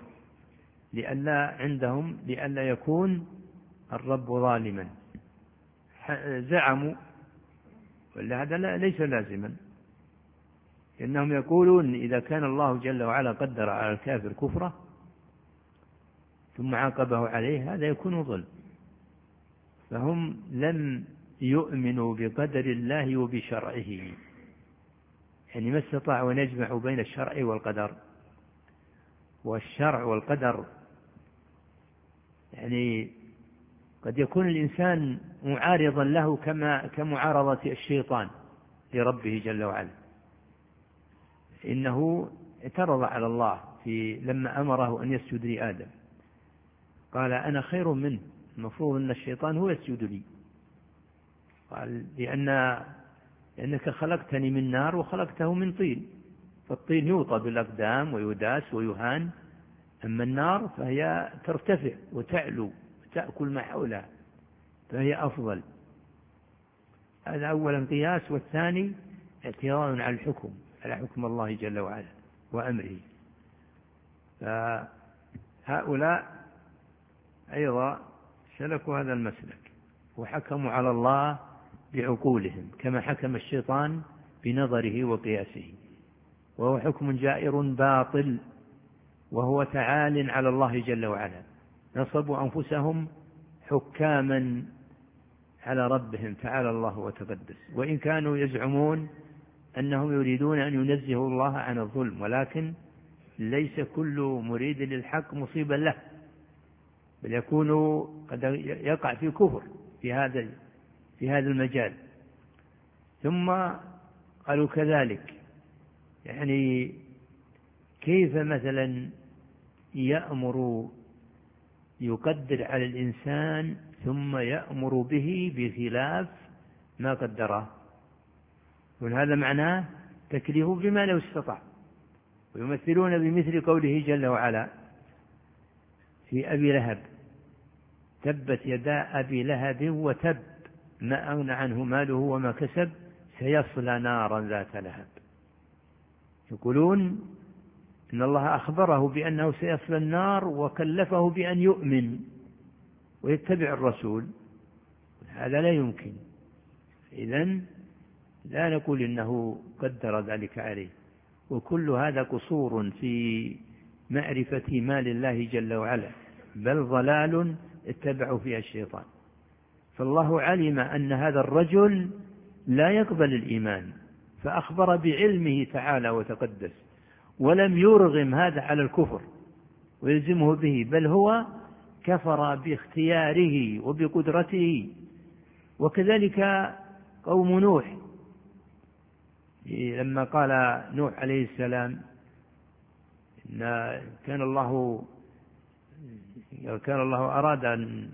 B: لئلا يكون الرب ظالما. زعموا، وهذا ليس لازما، إنهم يقولون إذا كان الله جل وعلا قدر على الكافر كفره ثم عاقبه عليه هذا يكون ظلم. فهم لم يؤمنوا بقدر الله وبشرعه، يعني ما استطاعوا أن يجمعوا بين الشرع والقدر. والشرع والقدر يعني قد يكون الإنسان معارضا له كمعارضة الشيطان لربه جل وعلا. إنه اعترض على الله لما أمره أن يسجد لآدم، قال أنا خير منه، المفروض أن الشيطان هو يسجد لي. قال لأنك خلقتني من نار وخلقته من طين، فالطين يوطى بالأقدام ويداس ويهان، أما النار فهي ترتفع وتعلو وتأكل ما حولها، فهي أفضل. هذا أولا قياس، والثاني اعتراض على الحكم، على حكم الله جل وعلا وأمره. فهؤلاء أيضا سلكوا هذا المسلك وحكموا على الله بعقولهم كما حكم الشيطان بنظره وقياسه، وهو حكم جائر باطل، وهو تعال على الله جل وعلا. نصبوا أنفسهم حكاما على ربهم تعالى الله وتقدس، وإن كانوا يزعمون أنهم يريدون أن ينزهوا الله عن الظلم، ولكن ليس كل مريد للحق مصيبا له، بل يكون قد يقع في كفر في هذا المجال. ثم قالوا كذلك، يعني كيف مثلا يقدر على الإنسان ثم يأمر به بخلاف ما قدره، وهذا معناه تكليفه بما لو استطاع. ويمثلون بمثل قوله جل وعلا في أبي لهب تبت يدا أبي لهب وتب ما أغنى عنه ماله وما كسب سيصلى نارا ذات لهب. يقولون إن الله أخبره بأنه سيصلى النار وكلفه بأن يؤمن ويتبع الرسول، هذا لا يمكن. إذن لا نقول إنه قدر ذلك عليه، وكل هذا قصور في معرفة ما لله جل وعلا، بل ضلال اتبعوا فيها الشيطان. فالله علم أن هذا الرجل لا يقبل الإيمان، فأخبر بعلمه تعالى وتقدس، ولم يرغم هذا على الكفر ويلزمه به، بل هو كفر باختياره وبقدرته. وكذلك قوم نوح، لما قال نوح عليه السلام إن كان الله أراد أن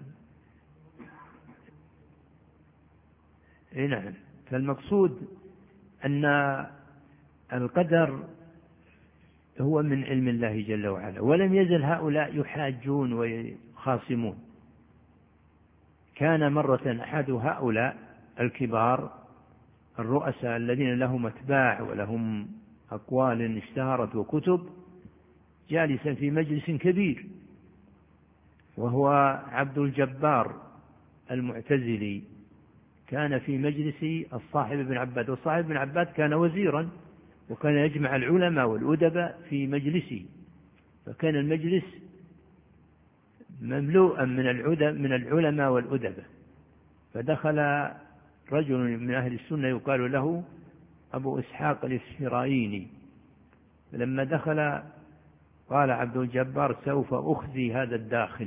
B: نعم. فالمقصود أن القدر هو من علم الله جل وعلا، ولم يزل هؤلاء يحاجون ويخاصمون. كان مرة أحد هؤلاء الكبار الرؤساء الذين لهم أتباع ولهم أقوال اشتهرت وكتب، جالسا في مجلس كبير، وهو عبد الجبار المعتزلي، كان في مجلس الصاحب بن عباد، والصاحب بن عباد كان وزيرا، وكان يجمع العلماء والأدباء في مجلسه، فكان المجلس مملوءا من العلماء والأدباء. فدخل رجل من أهل السنة يقال له أبو إسحاق الإسفرايني، لما دخل قال عبد الجبار: سوف أخزي هذا الداخل،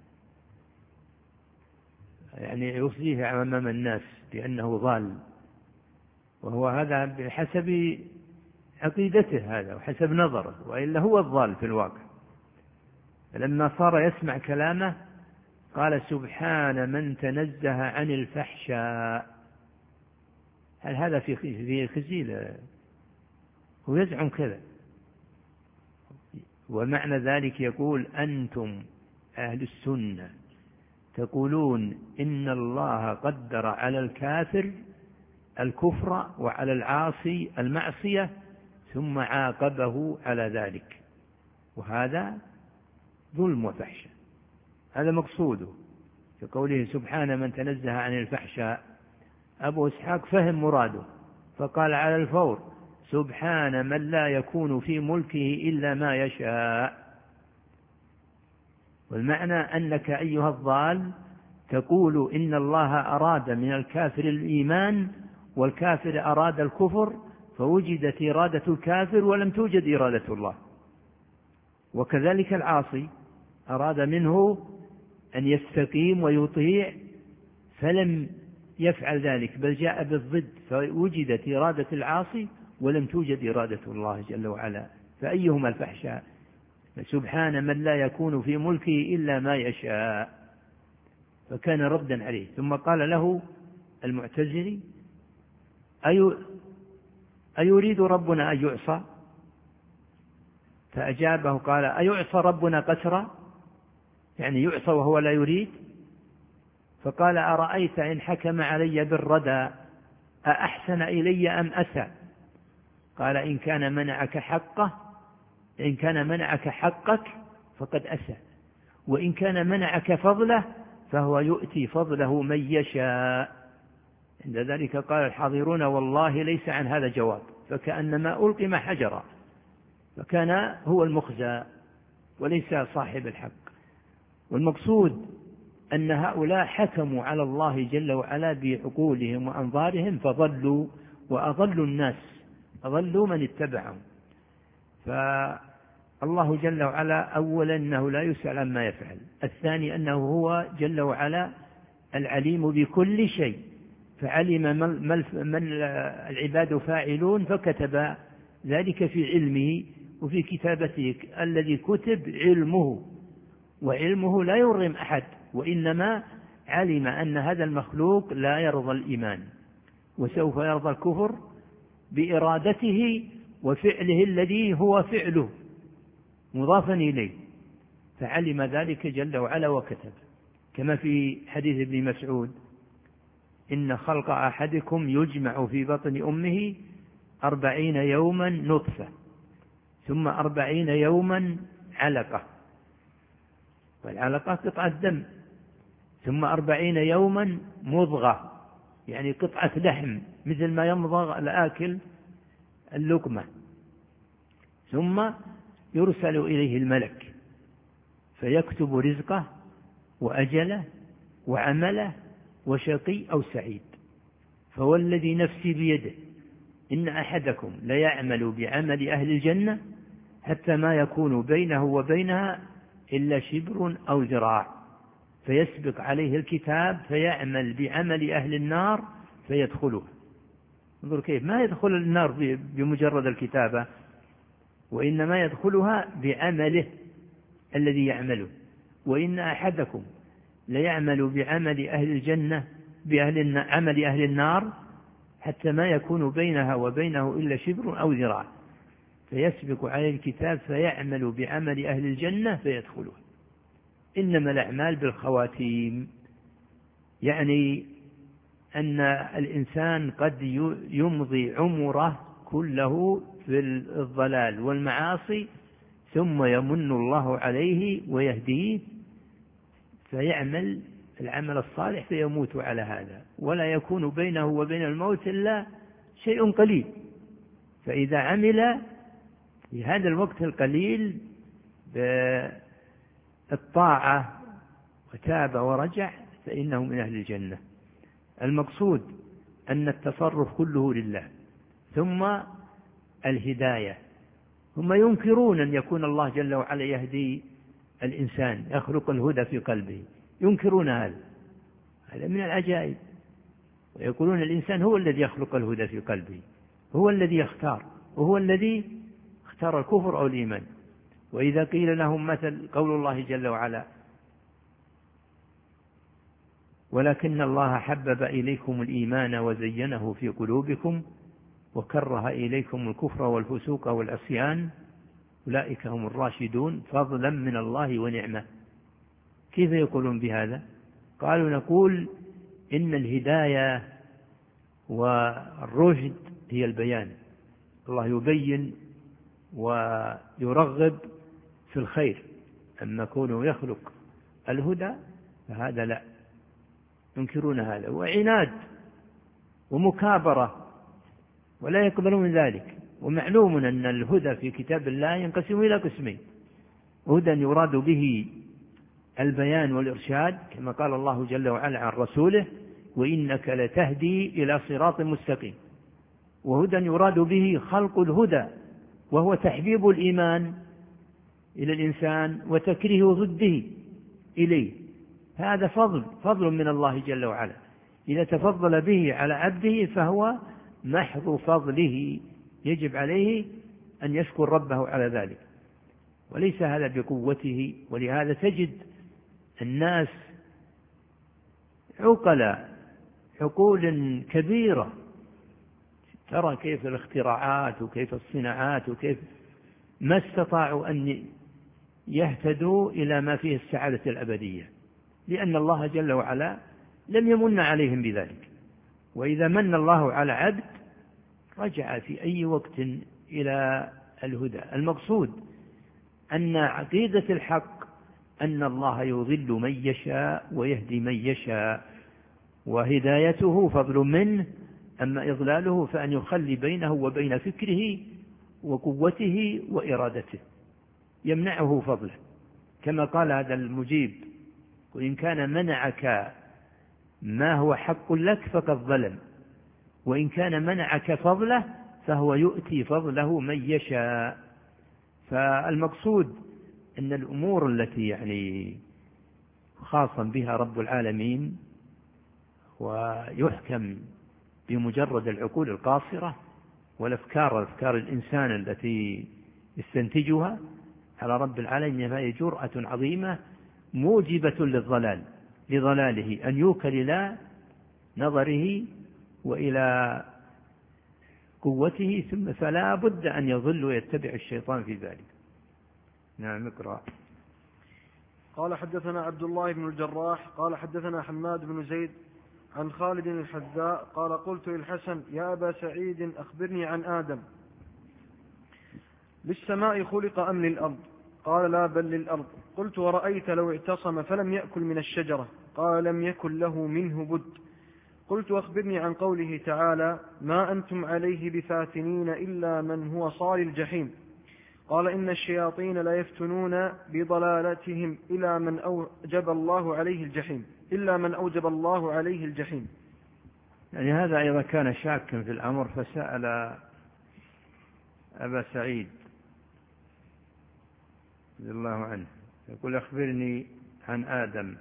B: يعني يخزيه أمام الناس لأنه ضال، وهو هذا بحسب عقيدته هذا وحسب نظره، وإلا هو الضال في الواقع. فلما صار يسمع كلامه قال: سبحان من تنزه عن الفحشاء. هل هذا في خزي؟ هو يزعم كذا. ومعنى ذلك يقول: أنتم أهل السنة تقولون إن الله قدر على الكافر الكفر وعلى العاصي المعصية ثم عاقبه على ذلك، وهذا ظلم وفحشة. هذا مقصوده في قوله سبحان من تنزه عن الفحشاء. أبو إسحاق فهم مراده فقال على الفور: سبحان من لا يكون في ملكه إلا ما يشاء. والمعنى أنك أيها الضال تقول إن الله أراد من الكافر الإيمان والكافر أراد الكفر، فوجدت إرادة الكافر ولم توجد إرادة الله. وكذلك العاصي أراد منه أن يستقيم ويطيع فلم يفعل ذلك، بل جاء بالضد، فوجدت إرادة العاصي ولم توجد إرادة الله جل وعلا، فأيهما الفحشاء؟ سبحان من لا يكون في ملكه إلا ما يشاء. فكان ردا عليه. ثم قال له المعتزلي: أيريد ربنا أن يعصى؟ فأجابه قال: أيعصى ربنا قسرا؟ يعني يعصى وهو لا يريد؟ فقال: أرأيت إن حكم علي بالردى أأحسن إلي أم أسى؟ قال: إن كان منعك حقك فقد أسى، وإن كان منعك فضله فهو يؤتي فضله من يشاء. عند ذلك قال الحاضرون: والله ليس عن هذا جواب، فكأنما ألقم حجرا، فكان هو المخزى وليس صاحب الحق. والمقصود أن هؤلاء حكموا على الله جل وعلا بعقولهم وأنظارهم فضلوا وأضلوا الناس، أضلوا من اتبعهم. فالله جل وعلا أولا أنه لا يسأل عما يفعل، الثاني أنه هو جل وعلا العليم بكل شيء، فعلم من العباد فاعلون فكتب ذلك في علمه وفي كتابته الذي كتب علمه، وعلمه لا يرغم أحد، وإنما علم أن هذا المخلوق لا يرضى الإيمان وسوف يرضى الكفر بإرادته وفعله الذي هو فعله مضافا إليه، فعلم ذلك جل وعلا وكتب. كما في حديث ابن مسعود: إن خلق أحدكم يجمع في بطن أمه 40 يوما نطفة، ثم 40 يوما علقة، والعلقة قطعة دم، ثم 40 يوما مضغة، يعني قطعة لحم مثل ما يمضغ الآكل اللقمة، ثم يرسل إليه الملك فيكتب رزقه وأجله وعمله وشقي أو سعيد. فوالذي نفسي بيده إن أحدكم ليعمل بعمل أهل الجنة حتى ما يكون بينه وبينها إلا شبر أو ذراع، فيسبق عليه الكتاب فيعمل بعمل أهل النار فيدخلها. انظر كيف ما يدخل النار بمجرد الكتابة، وإنما يدخلها بعمله الذي يعمله. وإن أحدكم ليعمل بعمل أهل الجنة عمل أهل النار حتى ما يكون بينها وبينه إلا شبر أو ذراع، فيسبق عليه الكتاب فيعمل بعمل أهل الجنة فيدخلها. إنما الأعمال بالخواتيم، يعني أن الإنسان قد يمضي عمره كله في الضلال والمعاصي ثم يمن الله عليه ويهديه فيعمل العمل الصالح فيموت على هذا، ولا يكون بينه وبين الموت إلا شيء قليل. فإذا عمل في هذا الوقت القليل بالطاعة وتاب ورجع فإنه من أهل الجنة. المقصود أن التصرف كله لله. ثم الهداية، هم ينكرون أن يكون الله جل وعلا يهدي الإنسان، يخلق الهدى في قلبه، ينكرون هذا من العجائب، ويقولون الإنسان هو الذي يخلق الهدى في قلبه، هو الذي يختار، وهو الذي اختار الكفر أو الإيمان. وإذا قيل لهم مثل قول الله جل وعلا ولكن الله حبب إليكم الإيمان وزينه في قلوبكم وكره إليكم الكفر والفسوق والعصيان أولئك هم الراشدون فضلا من الله ونعمة. كيف يقولون بهذا؟ قالوا نقول إن الهداية والرشد هي البيان، الله يبين ويرغب في الخير، أما كونه يخلق الهدى فهذا لا، ينكرون هذا، وعناد ومكابرة ولا يقبلون ذلك. ومعلوم أن الهدى في كتاب الله ينقسم إلى قسمين: هدى يراد به البيان والإرشاد كما قال الله جل وعلا عن رسوله وإنك لتهدي إلى صراط مستقيم، وهدى يراد به خلق الهدى وهو تحبيب الإيمان إلى الإنسان وتكريه ضده إليه. هذا فضل من الله جل وعلا، إذا تفضل به على عبده فهو محض فضله، يجب عليه أن يشكر ربه على ذلك، وليس هذا بقوته. ولهذا تجد الناس عقول كبيرة، ترى كيف الاختراعات وكيف الصناعات وكيف ما استطاعوا أن يهتدوا إلى ما فيه السعادة الأبدية، لأن الله جل وعلا لم يمن عليهم بذلك. وإذا من الله على عبد رجع في أي وقت إلى الهدى. المقصود أن عقيدة الحق أن الله يضل من يشاء ويهدي من يشاء، وهدايته فضل منه، أما إضلاله فأن يخلي بينه وبين فكره وقوته وإرادته، يمنعه فضله، كما قال هذا المجيب: وإن كان منعك ما هو حق لك فقد ظلم، وإن كان منعك فضله فهو يؤتي فضله من يشاء. فالمقصود أن الأمور التي يعني خاصا بها رب العالمين ويحكم بمجرد العقول القاصرة أفكار الإنسان التي يستنتجها على رب العالمين، فهي جرأة عظيمة موجبة لضلاله، أن يوكل إلى نظره وإلى قوته، ثم فلا بد أن يظل ويتبع الشيطان في ذلك. نعم اقرأ.
A: قال حدثنا عبد الله بن الجراح قال حدثنا حماد بن زيد عن خالد الحذاء قال قلت للحسن: يا أبا سعيد أخبرني عن آدم، للسماء خلق أم للأرض؟ قال: لا بل للأرض. قلت: ورأيت لو اعتصم فلم يأكل من الشجرة؟ قال: لم يكن له منه بد. قلت أخبرني عن قوله تعالى ما أنتم عليه بفاتنين إلا من هو صال الجحيم. قال إن الشياطين لا يفتنون بضلالتهم إلا من أوجب الله عليه الجحيم.
B: يعني هذا أيضا كان شاكا في الأمر فسأل أبا سعيد رضي الله عنه يقول أخبرني عن آدم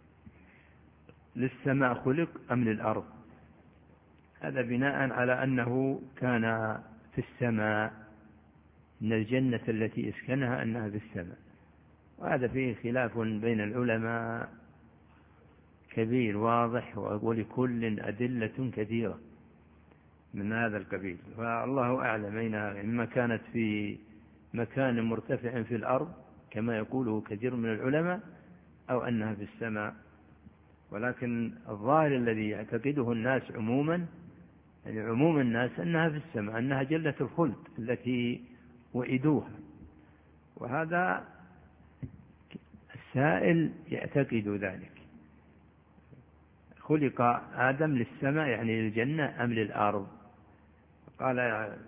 B: للسماء خلق أم للأرض؟ هذا بناء على أنه كان في السماء، إن الجنة التي اسكنها أنها في السماء، وهذا فيه خلاف بين العلماء كبير واضح، ولكل أدلة كثيرة من هذا القبيل، فالله أعلم أينها، إما كانت في مكان مرتفع في الأرض كما يقوله كثير من العلماء أو أنها في السماء. ولكن الظاهر الذي يعتقده الناس عموما، يعني عموم الناس، أنها في السماء، أنها جنة الخلد التي وئدوها، وهذا السائل يعتقد ذلك. خلق آدم للسماء يعني للجنة أم للأرض؟ قال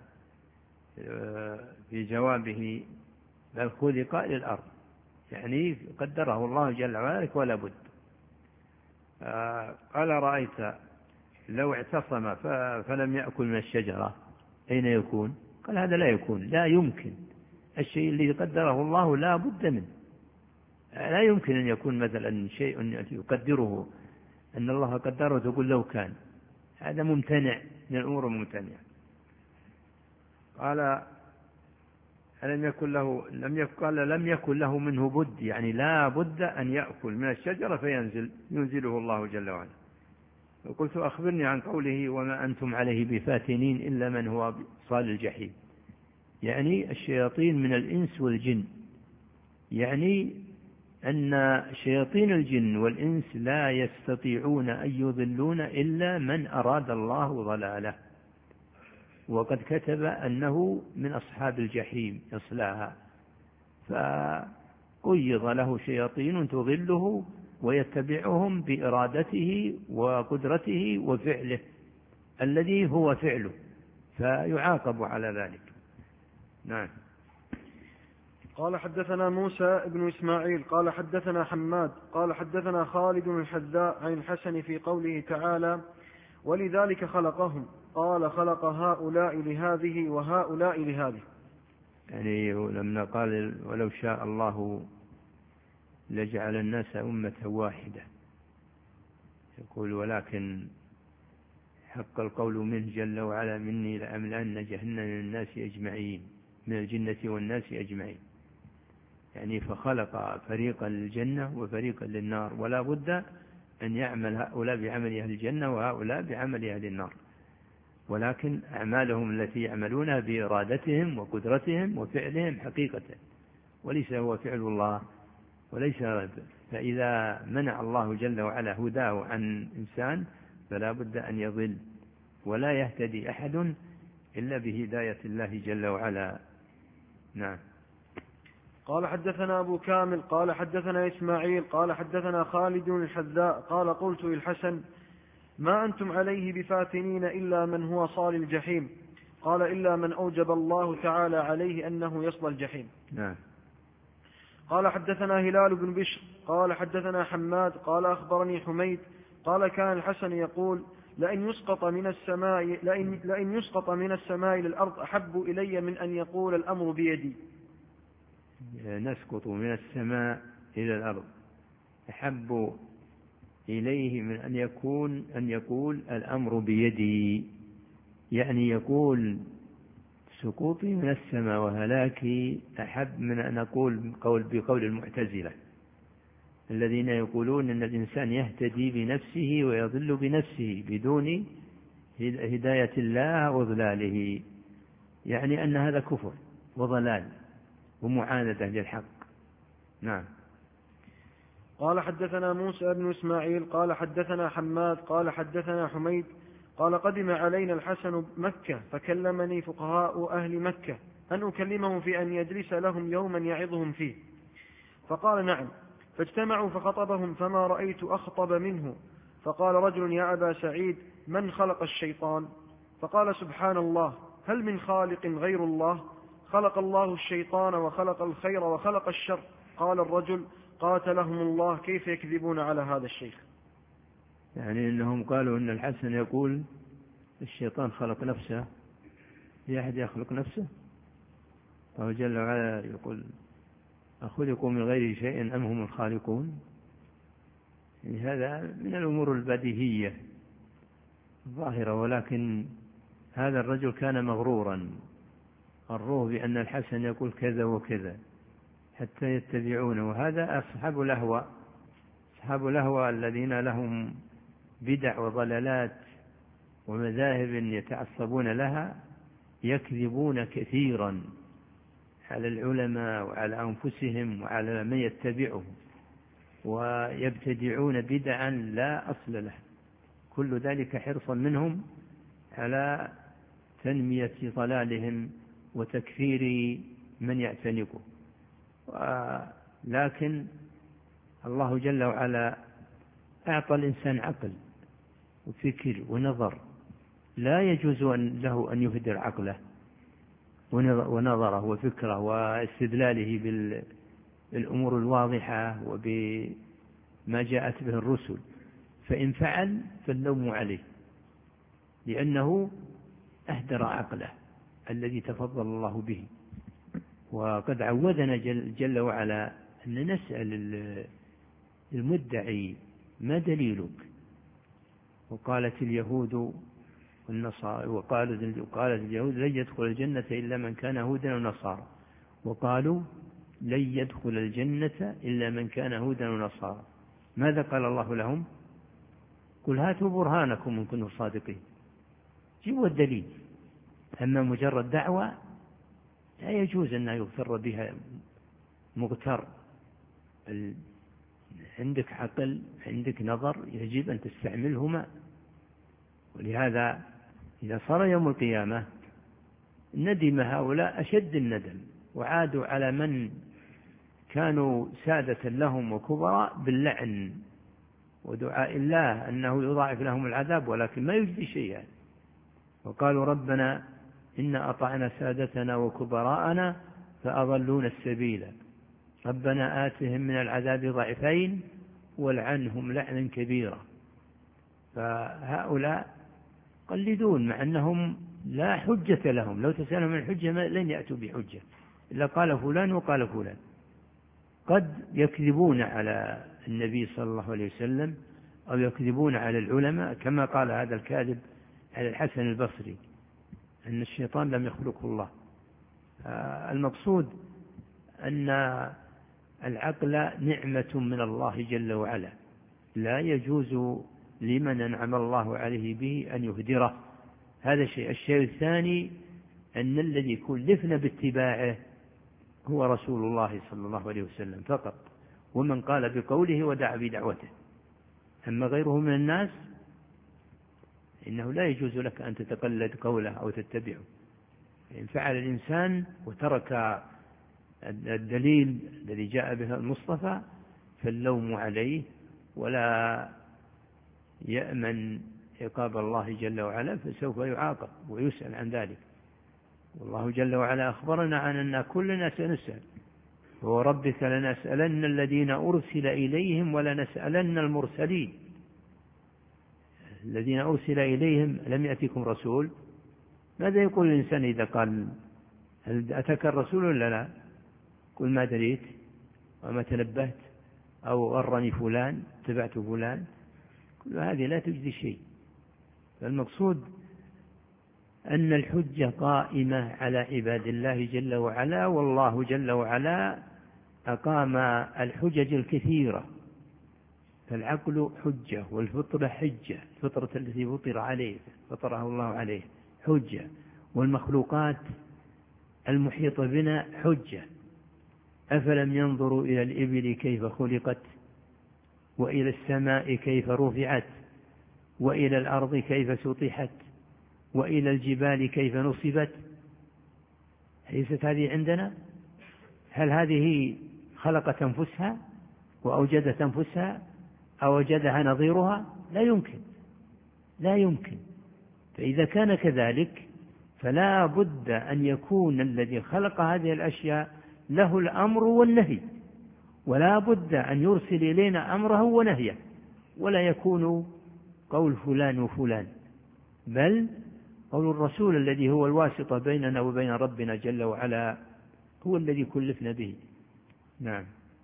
B: في جوابه بل خلق للأرض، يعني قدره الله جل وعلا ولا بد. قال رأيت لو اعتصم فلم يأكل من الشجرة أين يكون؟ قال هذا لا يكون، لا يمكن، الشيء الذي قدره الله لا بد منه، لا يمكن أن يكون مثلا شيء يقدره أن الله قدره تقول لو كان، هذا ممتنع من الأمور الممتنعة. قال لم يكن له منه بد، يعني لا بد أن يأكل من الشجرة ينزله الله جل وعلا. وقلت أخبرني عن قوله وما أنتم عليه بفاتنين إلا من هو صال الجحيم، يعني الشياطين من الإنس والجن، يعني أن شياطين الجن والإنس لا يستطيعون أن يضلون إلا من أراد الله ضلاله، وقد كتب أنه من أصحاب الجحيم يصلاها، فقيض له شياطين تضله ويتبعهم بإرادته وقدرته وفعله الذي هو فعله، فيعاقب على ذلك. نعم.
A: قال حدثنا موسى بن إسماعيل قال حدثنا حماد قال حدثنا خالد الحذاء عن الحسن في قوله تعالى ولذلك خلقهم، قال خلق هؤلاء لهذه وهؤلاء لهذه،
B: يعني لما قال ولو شاء الله لجعل الناس أمة واحدة، يقول ولكن حق القول منه جل وعلا مني لأملأن جهنم للناس أجمعين، من الجنة والناس أجمعين، يعني فخلق فريقا للجنة وفريقا للنار، ولا بد أن يعمل هؤلاء بعمل أهل الجنة وهؤلاء بعمل أهل النار، ولكن أعمالهم التي يعملونها بإرادتهم وقدرتهم وفعلهم حقيقة، وليس هو فعل الله وليس رد. فإذا منع الله جل وعلا هداه عن إنسان فلا بد أن يضل، ولا يهتدي أحد إلا بهداية الله جل وعلا. نعم.
A: قال حدثنا أبو كامل قال حدثنا إسماعيل قال حدثنا خالد الحذاء قال قلت للحسن ما أنتم عليه بفاتنين إلا من هو صال الجحيم، قال إلا من أوجب الله تعالى عليه أنه يصل الجحيم.
B: نعم.
A: قال حدثنا هلال بن بشر قال حدثنا حماد قال أخبرني حميد قال كان الحسن يقول لئن يسقط من السماء للأرض أحب إلي من أن يقول الأمر بيدي.
B: نسقط من السماء إلى الأرض أحب إليه من أن يقول الأمر بيدي، يعني يقول سقوطي من السماء وهلاكي أحب من أن أقول بقول المعتزلة الذين يقولون أن الإنسان يهتدي بنفسه ويضل بنفسه بدون هداية الله وضلاله، يعني أن هذا كفر وضلال ومعاندة للحق. نعم.
A: قال حدثنا موسى بن إسماعيل قال حدثنا حماد قال حدثنا حميد قال قدم علينا الحسن مكة فكلمني فقهاء أهل مكة أن أكلمهم في أن يجلس لهم يوما يعظهم فيه، فقال نعم، فاجتمعوا فخطبهم فما رأيت أخطب منه، فقال رجل: يا أبا سعيد، من خلق الشيطان؟ فقال: سبحان الله، هل من خالق غير الله؟ خلق الله الشيطان وخلق الخير وخلق الشر. قال الرجل: قاتلهم الله، كيف يكذبون على هذا الشيخ؟
B: يعني إنهم قالوا إن الحسن يقول الشيطان خلق نفسه، في أحد يخلق نفسه؟ الله جل وعلا يقول: أخلقوا من غير شيء أم هم الخالقون؟ يعني هذا من الأمور البديهية الظاهرة، ولكن هذا الرجل كان مغرورا، غروه بأن الحسن يقول كذا وكذا حتى يتبعونه. وهذا أصحاب الأهواء، أصحاب الأهواء الذين لهم بدع وضلالات ومذاهب يتعصبون لها يكذبون كثيرا على العلماء وعلى أنفسهم وعلى من يتبعهم، ويبتدعون بدعا لا أصل له، كل ذلك حرصا منهم على تنمية ضلالهم وتكفير من يعتنقه. لكن الله جل وعلا أعطى الإنسان عقل وفكر ونظر، لا يجوز له أن يهدر عقله ونظره وفكره واستدلاله بالأمور الواضحة وبما جاءت به الرسل، فإن فعل فاللوم عليه، لأنه أهدر عقله الذي تفضل الله به. وقد عودنا جل وعلا أن نسأل المدعي: ما دليلك؟ وقالت اليهود والنصارى، وقالت اليهود: لن يدخل الجنة إلا من كان هودا ونصارى، وقالوا: لن يدخل الجنة إلا من كان هودا ونصارى. ماذا قال الله لهم؟ قل هاتوا برهانكم إن كنتم صادقين، جيبوا الدليل. أما مجرد دعوة لا يجوز أن يغتر بها مغتر. عندك عقل، عندك نظر، يجب أن تستعملهما. ولهذا إذا صار يوم القيامة ندم هؤلاء أشد الندم، وعادوا على من كانوا سادة لهم وكبراء باللعن ودعاء الله أنه يضاعف لهم العذاب، ولكن ما يجدي شيئا. وقالوا: ربنا إن أطعنا سادتنا وكبراءنا فأضلونا السبيل، ربنا آتهم من العذاب ضعفين والعنهم لعنا كبيرا. فهؤلاء قلدون، مع أنهم لا حجة لهم، لو تسألهم الحجة لن يأتوا بحجة إلا قال فلان وقال فلان. قد يكذبون على النبي صلى الله عليه وسلم أو يكذبون على العلماء، كما قال هذا الكاذب على الحسن البصري أن الشيطان لم يخلقه الله. المقصود أن العقل نعمة من الله جل وعلا، لا يجوز لمن أنعم الله عليه به أن يهدره. هذا شيء. الشيء الثاني أن الذي كلفنا باتباعه هو رسول الله صلى الله عليه وسلم فقط، ومن قال بقوله ودعا بدعوته. أما غيره من الناس إنه لا يجوز لك أن تتقلد قوله أو تتبعه. إن فعل الإنسان وترك الدليل الذي جاء به المصطفى فاللوم عليه، ولا يأمن عقاب الله جل وعلا، فسوف يعاقب ويسأل عن ذلك. والله جل وعلا أخبرنا عن أن كلنا سنسأل، وربك لنسألن الذين أرسل إليهم ولنسألن المرسلين. الذين أرسل إليهم لم يأتكم رسول؟ ماذا يقول الإنسان إذا قال هل أتاك الرسول ولا لا؟ قل ما دريت وما تنبهت أو غرني فلان اتبعت فلان. كل هذه لا تجدي شيء. فالمقصود أن الحجة قائمة على عباد الله جل وعلا، والله جل وعلا أقام الحجج الكثيرة. فالعقل حجة، والفطرة حجة، الفطرة التي فطرها الله عليه حجة، والمخلوقات المحيطة بنا حجة. أفلم ينظروا إلى الإبل كيف خلقت، وإلى السماء كيف رفعت، وإلى الأرض كيف سطحت، وإلى الجبال كيف نصبت. ليست هذه عندنا؟ هل هذه خلقت أنفسها وأوجدت أنفسها أو وجدها نظيرها؟ لا يمكن. فإذا كان كذلك فلا بد أن يكون الذي خلق هذه الأشياء له الأمر والنهي، ولا بد أن يرسل إلينا أمره ونهيه، ولا يكون قول فلان وفلان، بل قول الرسول الذي هو الواسطة بيننا وبين ربنا جل وعلا هو الذي كلفنا به. نعم.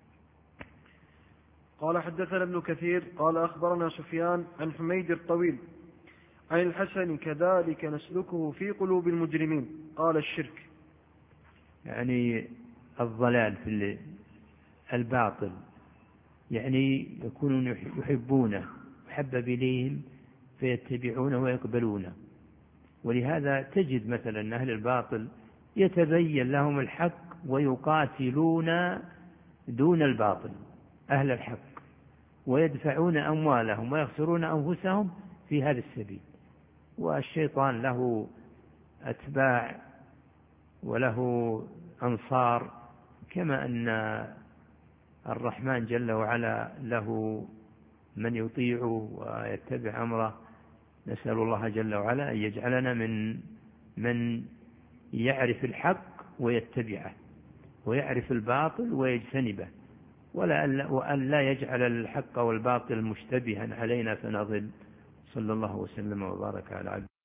A: قال حدثنا ابن كثير قال أخبرنا سفيان عن حميد الطويل عن الحسن كذلك نسلكه في قلوب المجرمين. قال الشرك
B: يعني الضلال في الباطل، يعني يكونون يحبونه يحبب إليهم فيتبعونه ويقبلونه. ولهذا تجد مثلا أهل الباطل يتبين لهم الحق ويقاتلون دون الباطل أهل الحق، ويدفعون أموالهم ويخسرون أنفسهم في هذا السبيل. والشيطان له أتباع وله أنصار، كما أن الرحمن جل وعلا له من يطيعه ويتبع أمره. نسأل الله جل وعلا أن يجعلنا من يعرف الحق ويتبعه، ويعرف الباطل ويجتنبه، وأن لا يجعل الحق والباطل مشتبها علينا فنضل. صلى الله وسلم وبارك على عبده.